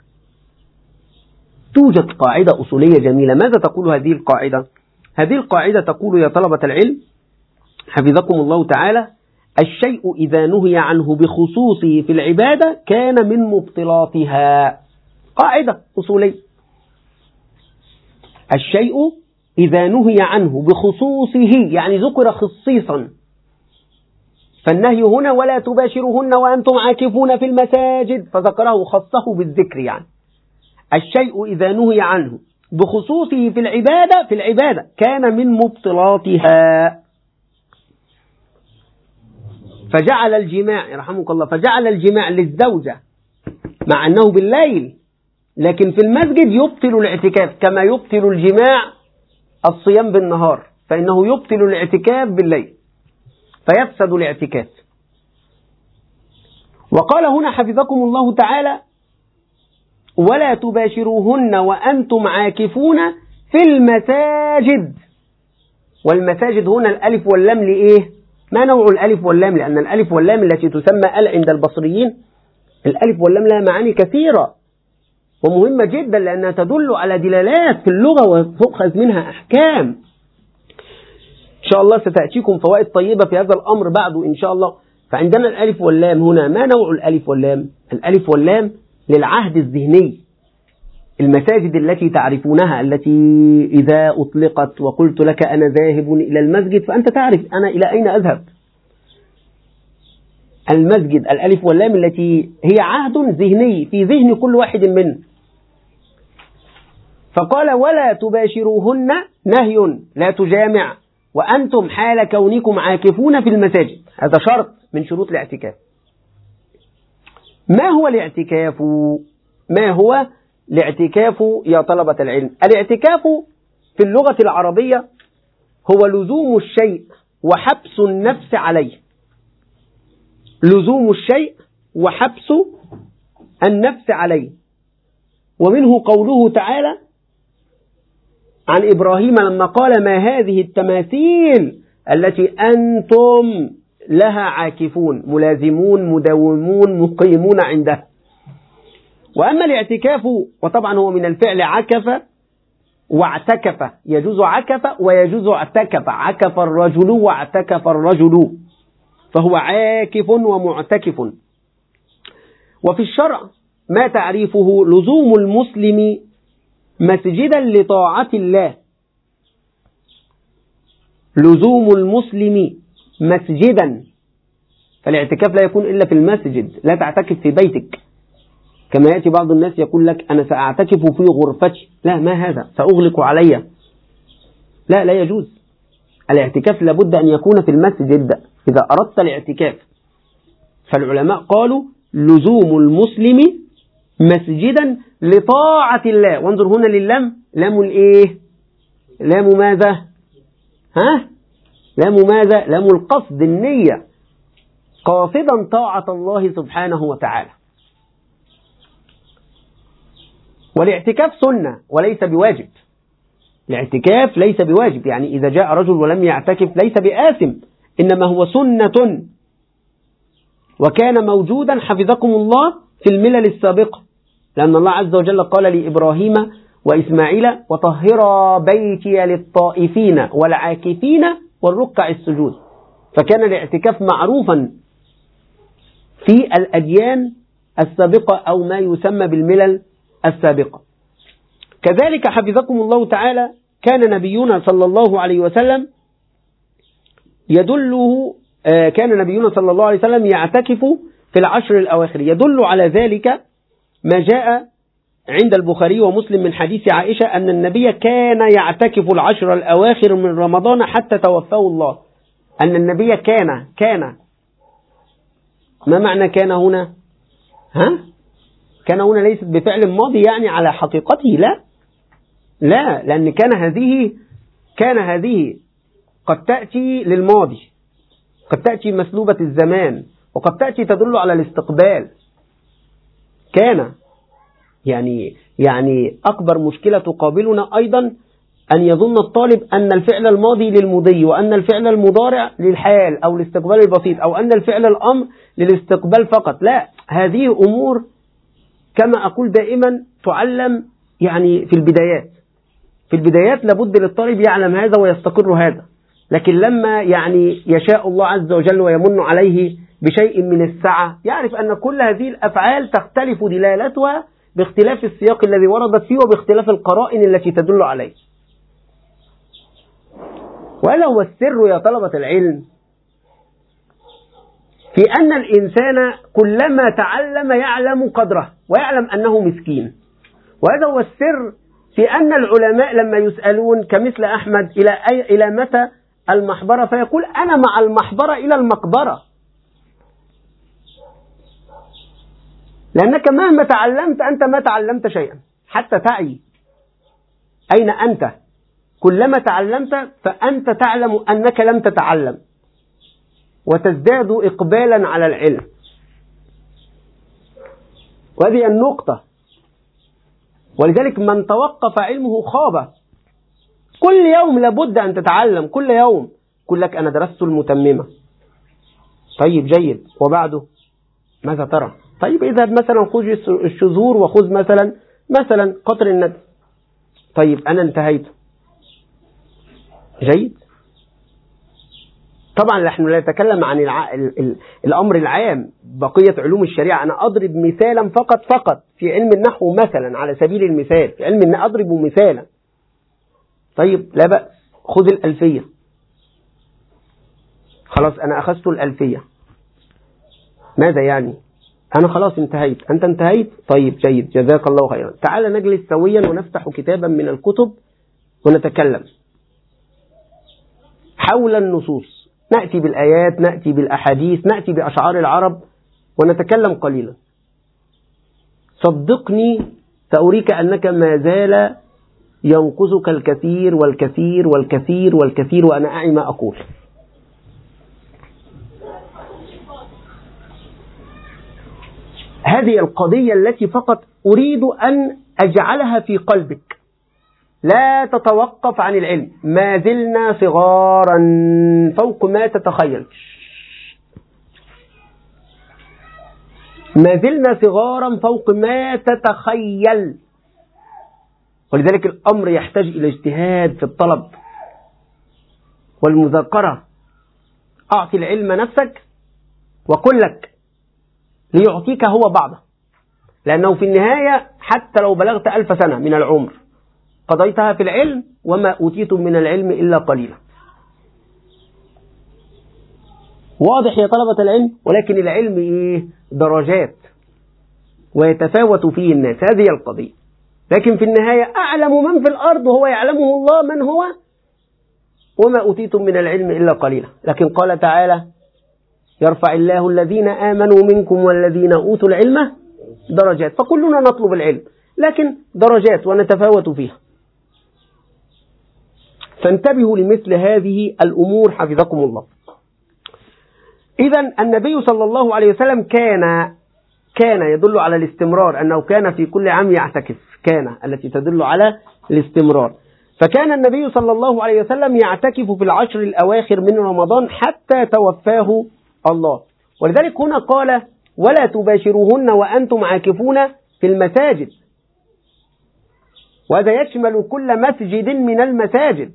توجد قاعدة أصولية جميلة. ماذا تقول هذه القاعدة؟ هذه القاعدة تقول يا طلبة العلم حفظكم الله تعالى: الشيء إذا نهي عنه بخصوصه في العبادة كان من مبطلاتها. قاعدة أصولية: الشيء إذا نهي عنه بخصوصه يعني ذكر خصيصا، فالنهي هنا ولا تباشرهن وأنتم عاكفون في المساجد، فذكره خصه بالذكر. يعني الشيء إذا نهي عنه بخصوصه في العبادة في العبادة كان من مبطلاتها. فجعل الجماع رحمك الله فجعل الجماع للزوجة مع أنه بالليل، لكن في المسجد يبطل الاعتكاف كما يبطل الجماع الصيام بالنهار، فإنه يبطل الاعتكاف بالليل فيفسد الاعتكاف. وقال هنا حفظكم الله تعالى: ولا تباشروهن وأنتم عاكفون في المساجد. والمساجد هنا الألف واللام لإيه؟ ما نوع الألف واللام؟ لأن الألف واللام التي تسمى ال عند البصريين، الألف واللام لها معاني كثيرة ومهمة جدا، لأنها تدل على دلالات في اللغة وتؤخذ منها أحكام. إن شاء الله ستأتيكم فوائد طيبة في هذا الأمر بعد إن شاء الله. فعندنا الألف واللام هنا، ما نوع الألف واللام؟ الألف واللام للعهد الذهني. المساجد التي تعرفونها، التي إذا أطلقت وقلت لك أنا ذاهب إلى المسجد فأنت تعرف أنا إلى أين أذهب. المسجد الألف واللام التي هي عهد ذهني في ذهن كل واحد منه. فقال: ولا تباشروهن، نهي لا تجامع وأنتم حال كونكم عاكفون في المساجد، هذا شرط من شروط الاعتكاف. ما هو الاعتكاف؟ ما هو الاعتكاف يا طلبة العلم؟ الاعتكاف في اللغة العربية هو لزوم الشيء وحبس النفس عليه. لزوم الشيء وحبس النفس عليه. ومنه قوله تعالى عن إبراهيم لما قال: ما هذه التماثيل التي أنتم لها عاكفون، ملازمون مداومون مقيمون عندها. وأما الاعتكاف وطبعا هو من الفعل عكف واعتكف، يجوز عكف ويجوز اعتكف، عكف الرجل واعتكف الرجل، فهو عاكف ومعتكف. وفي الشرع ما تعريفه: لزوم المسلم مسجدا لطاعة الله. لزوم المسلم مسجدا، فالاعتكاف لا يكون إلا في المسجد، لا تعتكف في بيتك كما يأتي بعض الناس يقول لك أنا سأعتكف في غرفتي. لا، ما هذا؟ سأغلق علي. لا، لا يجوز. الاعتكاف لابد أن يكون في المسجد إذا أردت الاعتكاف. فالعلماء قالوا: لزوم المسلم مسجدا لطاعة الله. وانظر هنا لللام، لام الايه؟ لام ماذا؟ ها؟ لام ماذا؟ لام القصد، النية، قاصدا طاعة الله سبحانه وتعالى. والاعتكاف سنة وليس بواجب. الاعتكاف ليس بواجب، يعني إذا جاء رجل ولم يعتكف ليس بآثم، إنما هو سنة، وكان موجودا حفظكم الله في الملل السابقة، لأن الله عز وجل قال لإبراهيم وإسماعيل: وطهرا بيتي للطائفين والعاكفين والركع السجود. فكان الاعتكاف معروفا في الأديان السابقة أو ما يسمى بالملل السابقة. كذلك حفظكم الله تعالى كان نبينا صلى الله عليه وسلم يدله كان نبينا صلى الله عليه وسلم يعتكف في العشر الأواخر. يدل على ذلك ما جاء عند البخاري ومسلم من حديث عائشة أن النبي كان يعتكف العشر الأواخر من رمضان حتى توفاه الله. أن النبي كان كان ما معنى كان هنا؟ ها؟ كان هنا ليست بفعل ماضي يعني على حقيقته، لا لا، لأن كان هذه كان هذه قد تأتي للماضي، قد تأتي مسلوبة الزمان، وقد تأتي تدل على الاستقبال. كان يعني يعني أكبر مشكلة تقابلنا أيضا أن يظن الطالب أن الفعل الماضي للمضي، وأن الفعل المضارع للحال أو الاستقبال البسيط، أو أن الفعل الأمر للاستقبال فقط. لا، هذه أمور كما أقول دائما تعلم يعني في البدايات. في البدايات لابد للطالب يعلم هذا ويستقر هذا، لكن لما يعني يشاء الله عز وجل ويمن عليه بشيء من السعة يعرف أن كل هذه الأفعال تختلف دلالتها باختلاف السياق الذي وردت فيه وباختلاف القرائن التي تدل عليه. وهذا هو السر يا طلبة العلم في أن الإنسان كلما تعلم يعلم قدره ويعلم أنه مسكين. وهذا هو السر في أن العلماء لما يسألون كمثل أحمد إلى أي إلى متى المحبرة فيقول أنا مع المحبرة إلى المقبرة، لأنك مهما تعلمت أنت ما تعلمت شيئا حتى تعي أين أنت. كلما تعلمت فأنت تعلم أنك لم تتعلم وتزداد إقبالا على العلم. وهذه النقطة. ولذلك من توقف علمه خاب. كل يوم لابد أن تتعلم، كل يوم يقول لك أنا درست المتممة. طيب جيد، وبعده ماذا ترى؟ طيب اذهب مثلا خذ الشذور وخذ مثلا مثلا قطر الندى. طيب أنا انتهيت. جيد. طبعا نحن لا نتكلم عن الع... ال... ال... الأمر العام بقية علوم الشريعة. أنا أضرب مثالا فقط فقط في علم النحو مثلا على سبيل المثال، في علم النحو أضرب مثالا. طيب لا بأس، خذ الألفية. خلاص أنا أخذت الألفية، ماذا يعني؟ أنا خلاص انتهيت. أنت انتهيت؟ طيب جيد، جزاك الله خيرا. تعال نجلس سويا ونفتح كتابا من الكتب ونتكلم حول النصوص، نأتي بالآيات، نأتي بالأحاديث، نأتي بأشعار العرب ونتكلم قليلا. صدقني سأريك أنك ما زال ينقصك الكثير والكثير والكثير والكثير، وأنا أعي ما أقول. هذه القضية التي فقط أريد أن أجعلها في قلبك. لا تتوقف عن العلم، ما زلنا صغارا فوق ما تتخيل، ما زلنا صغارا فوق ما تتخيل. ولذلك الأمر يحتاج إلى اجتهاد في الطلب والمذاكرة. أعطي العلم نفسك وقل لك ليعطيك هو بعضه، لأنه في النهاية حتى لو بلغت ألف سنة من العمر قضيتها في العلم وما أوتيتم من العلم إلا قليلا. واضح يا طلبة العلم؟ ولكن العلم إيه؟ درجات ويتفاوت فيه الناس، هذه القضية. لكن في النهاية أعلم من في الأرض وهو يعلمه الله من هو، وما أوتيتم من العلم إلا قليلا. لكن قال تعالى يرفع الله الذين آمنوا منكم والذين أوتوا العلم درجات. فكلنا نطلب العلم لكن درجات ونتفاوت فيها. فانتبهوا لمثل هذه الأمور حفظكم الله. إذن النبي صلى الله عليه وسلم كان كان يدل على الاستمرار، أنه كان في كل عام يعتكف، كان التي تدل على الاستمرار. فكان النبي صلى الله عليه وسلم يعتكف في العشر الأواخر من رمضان حتى توفاه الله. ولذلك هنا قال ولا تباشروهن وأنتم عاكفون في المساجد، وهذا يشمل كل مسجد من المساجد،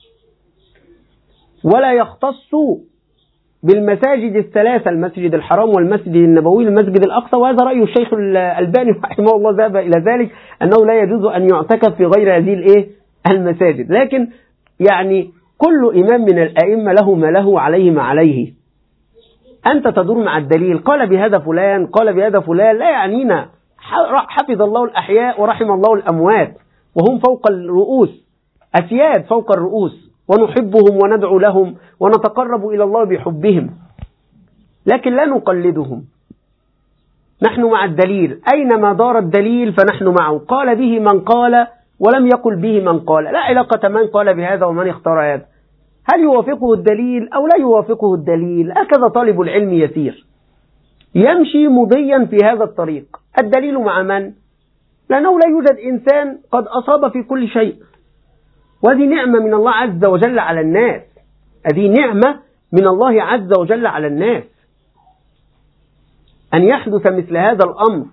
ولا يختص بالمساجد الثلاثة، المسجد الحرام والمسجد النبوي والمسجد الأقصى. وهذا رأي الشيخ الألباني رحمه الله ذهب إلى ذلك، أنه لا يجوز أن يعتكف في غير هذه الإيه المساجد. لكن يعني كل إمام من الأئمة له ما له عليه ما عليه. أنت تدور مع الدليل، قال بهذا فلان قال بهذا فلان، لا يعنينا. حفظ الله الأحياء ورحم الله الأموات، وهم فوق الرؤوس، أسياد فوق الرؤوس، ونحبهم وندعو لهم ونتقرب إلى الله بحبهم، لكن لا نقلدهم. نحن مع الدليل، أينما دار الدليل فنحن معه. قال به من قال ولم يقل به من قال، لا علاقة من قال بهذا ومن اختار هذا. هل يوافقه الدليل أو لا يوافقه الدليل؟ هكذا طالب العلم يسير، يمشي مضيا في هذا الطريق. الدليل مع من؟ لأنه لا يوجد إنسان قد أصاب في كل شيء، وهذه نعمة من الله عز وجل على الناس، هذه نعمة من الله عز وجل على الناس أن يحدث مثل هذا الأمر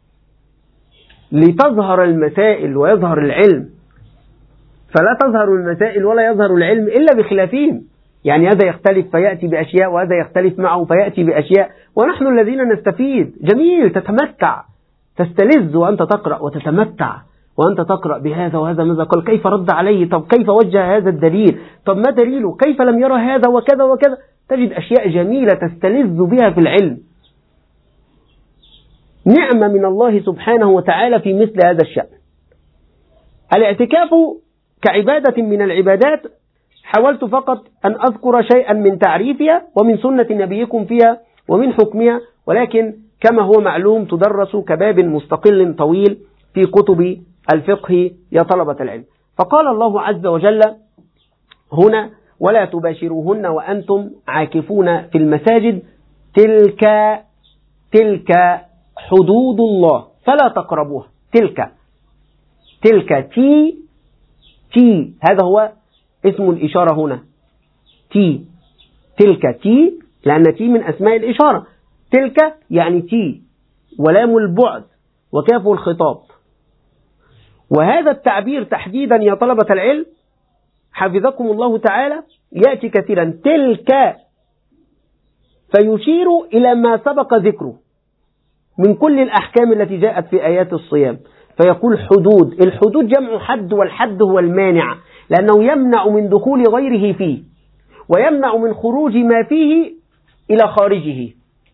لتظهر المسائل ويظهر العلم. فلا تظهر المسائل ولا يظهر العلم إلا بخلافهم، يعني هذا يختلف فيأتي بأشياء وهذا يختلف معه فيأتي بأشياء، ونحن الذين نستفيد. جميل، تتمتع، تستلذ وأنت تقرأ وتتمتع وأنت تقرأ بهذا وهذا ماذا قال، كيف رد عليه، طب كيف وجه هذا الدليل، طب ما دليله، كيف لم يرى هذا وكذا وكذا. تجد أشياء جميلة تستلذ بها في العلم. نعمة من الله سبحانه وتعالى في مثل هذا الشأن. الاعتكاف كعبادة من العبادات حاولت فقط أن أذكر شيئا من تعريفها ومن سنة نبيكم فيها ومن حكمها، ولكن كما هو معلوم تدرس كباب مستقل طويل في كتب الفقه يا طلبة العلم. فقال الله عز وجل هنا: ولا تباشروهن وأنتم عاكفون في المساجد، تلك تلك حدود الله فلا تقربوها. تلك تلك تي تي هذا هو اسم الإشارة هنا. تي تلك تي لأن تي من أسماء الإشارة. تلك يعني تي ولام البعد وكاف الخطاب. وهذا التعبير تحديدا يا طلبة العلم حفظكم الله تعالى يأتي كثيرا، تلك، فيشير إلى ما سبق ذكره من كل الأحكام التي جاءت في آيات الصيام، فيقول حدود. الحدود جمع حد، والحد هو المانع، لأنه يمنع من دخول غيره فيه ويمنع من خروج ما فيه إلى خارجه.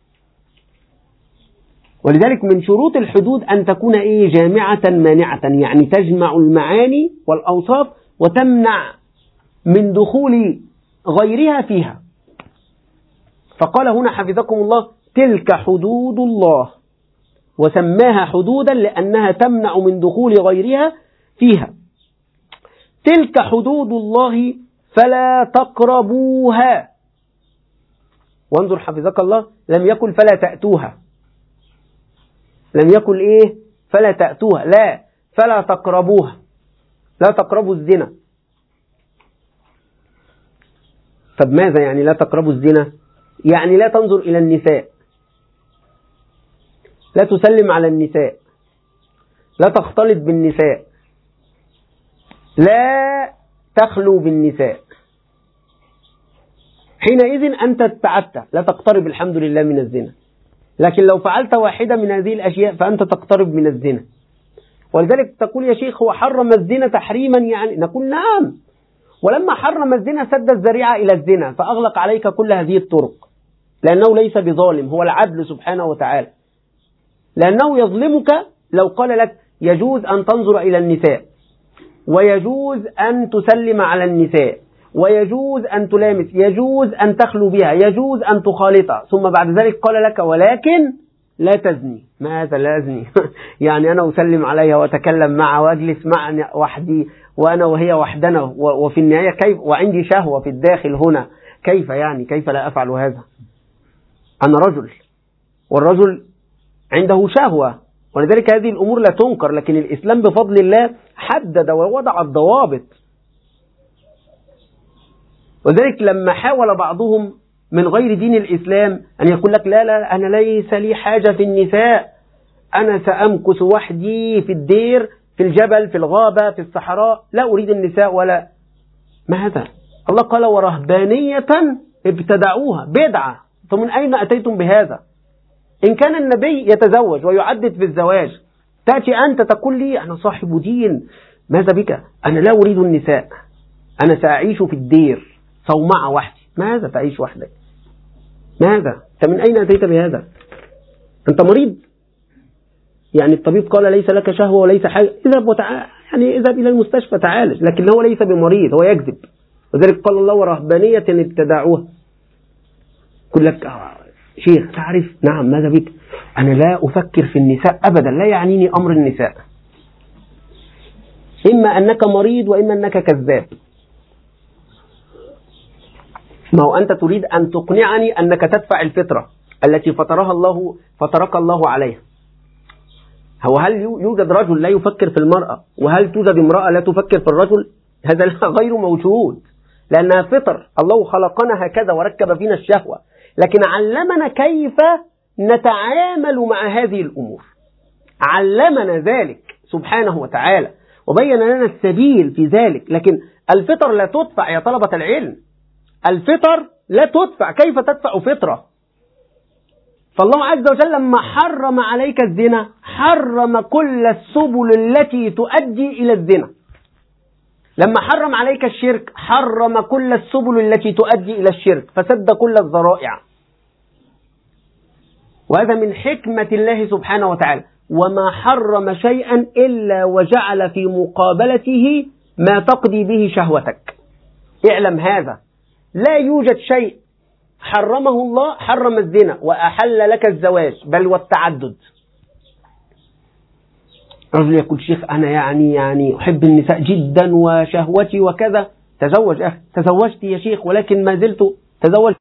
ولذلك من شروط الحدود أن تكون إيه؟ جامعة مانعة، يعني تجمع المعاني والأوصاف وتمنع من دخول غيرها فيها. فقال هنا حفظكم الله تلك حدود الله، وسماها حدودا لأنها تمنع من دخول غيرها فيها. تلك حدود الله فلا تقربوها. وانظر حفظك الله، لم يقل فلا تأتوها، لم يقل إيه فلا تأتوها، لا، فلا تقربوها. لا تقربوا الزنا. طب ماذا يعني لا تقربوا الزنا؟ يعني لا تنظر إلى النساء، لا تسلم على النساء، لا تختلط بالنساء، لا تخلو بالنساء. حينئذ أنت ابتعدت، لا تقترب الحمد لله من الزنا. لكن لو فعلت واحدة من هذه الأشياء فأنت تقترب من الزنا. ولذلك تقول يا شيخ هو حرم الزنا تحريما يعني؟ نقول نعم، ولما حرم الزنا سد الذريعة إلى الزنا فأغلق عليك كل هذه الطرق، لأنه ليس بظالم، هو العدل سبحانه وتعالى. لأنه يظلمك لو قال لك يجوز أن تنظر إلى النساء، ويجوز أن تسلم على النساء، ويجوز أن تلامس، يجوز أن تخلو بها، يجوز أن تخالطها، ثم بعد ذلك قال لك ولكن لا تزني. ماذا لا أزني؟ يعني أنا أسلم عليها وأتكلم معها وأجلس معها وحدي وأنا وهي وحدنا، وفي النهاية كيف وعندي شهوة في الداخل هنا، كيف يعني؟ كيف لا أفعل هذا؟ أنا رجل، والرجل عنده شهوة، ولذلك هذه الأمور لا تنكر، لكن الإسلام بفضل الله حدد ووضع الضوابط. وذلك لما حاول بعضهم من غير دين الإسلام أن يقول لك لا لا أنا ليس لي حاجة في النساء، أنا سأمكث وحدي في الدير، في الجبل، في الغابة، في الصحراء، لا أريد النساء ولا ما هذا. الله قال ورهبانية ابتدعوها، بدعة. فمن أين أتيتم بهذا؟ إن كان النبي يتزوج ويعدد في الزواج، تأتي أنت تقول لي أنا صاحب دين، ماذا بك؟ أنا لا أريد النساء، أنا سأعيش في الدير صومعة وحدي. ماذا تعيش وحدك؟ ماذا؟ أنت من أين أتيت بهذا؟ أنت مريض؟ يعني الطبيب قال ليس لك شهوة وليس حاجة، اذهب وتعال، يعني اذهب إلى المستشفى تعالج، لكن هو ليس بمريض، هو يكذب. وذلك قال الله ورهبانية ابتدعوها. يقول لك آه شيخ تعرف، نعم ماذا بك؟ أنا لا أفكر في النساء أبدا، لا يعنيني أمر النساء. إما أنك مريض وإما أنك كذاب. ما هو أنت تريد أن تقنعني أنك تدفع الفطرة التي فطرها الله فطرك الله عليها. هو هل يوجد رجل لا يفكر في المرأة، وهل توجد امرأة لا تفكر في الرجل؟ هذا غير موجود، لأنها فطر، الله خلقنا هكذا وركب فينا الشهوة، لكن علمنا كيف نتعامل مع هذه الأمور، علمنا ذلك سبحانه وتعالى وبين لنا السبيل في ذلك. لكن الفطر لا تدفع يا طلبة العلم، الفطر لا تدفع. كيف تدفع فطرة؟ فالله عز وجل لما حرم عليك الزنا حرم كل السبل التي تؤدي إلى الزنا. لما حرم عليك الشرك حرم كل السبل التي تؤدي إلى الشرك، فسد كل الذرائع. وهذا من حكمة الله سبحانه وتعالى. وما حرم شيئا إلا وجعل في مقابلته ما تقضي به شهوتك. اعلم هذا، لا يوجد شيء حرمه الله حرم الزنا وأحل لك الزواج بل والتعدد. رجل يقول شيخ أنا يعني يعني أحب النساء جدا وشهوتي وكذا. تزوج أخي، تزوجت يا شيخ ولكن ما زلت تزوج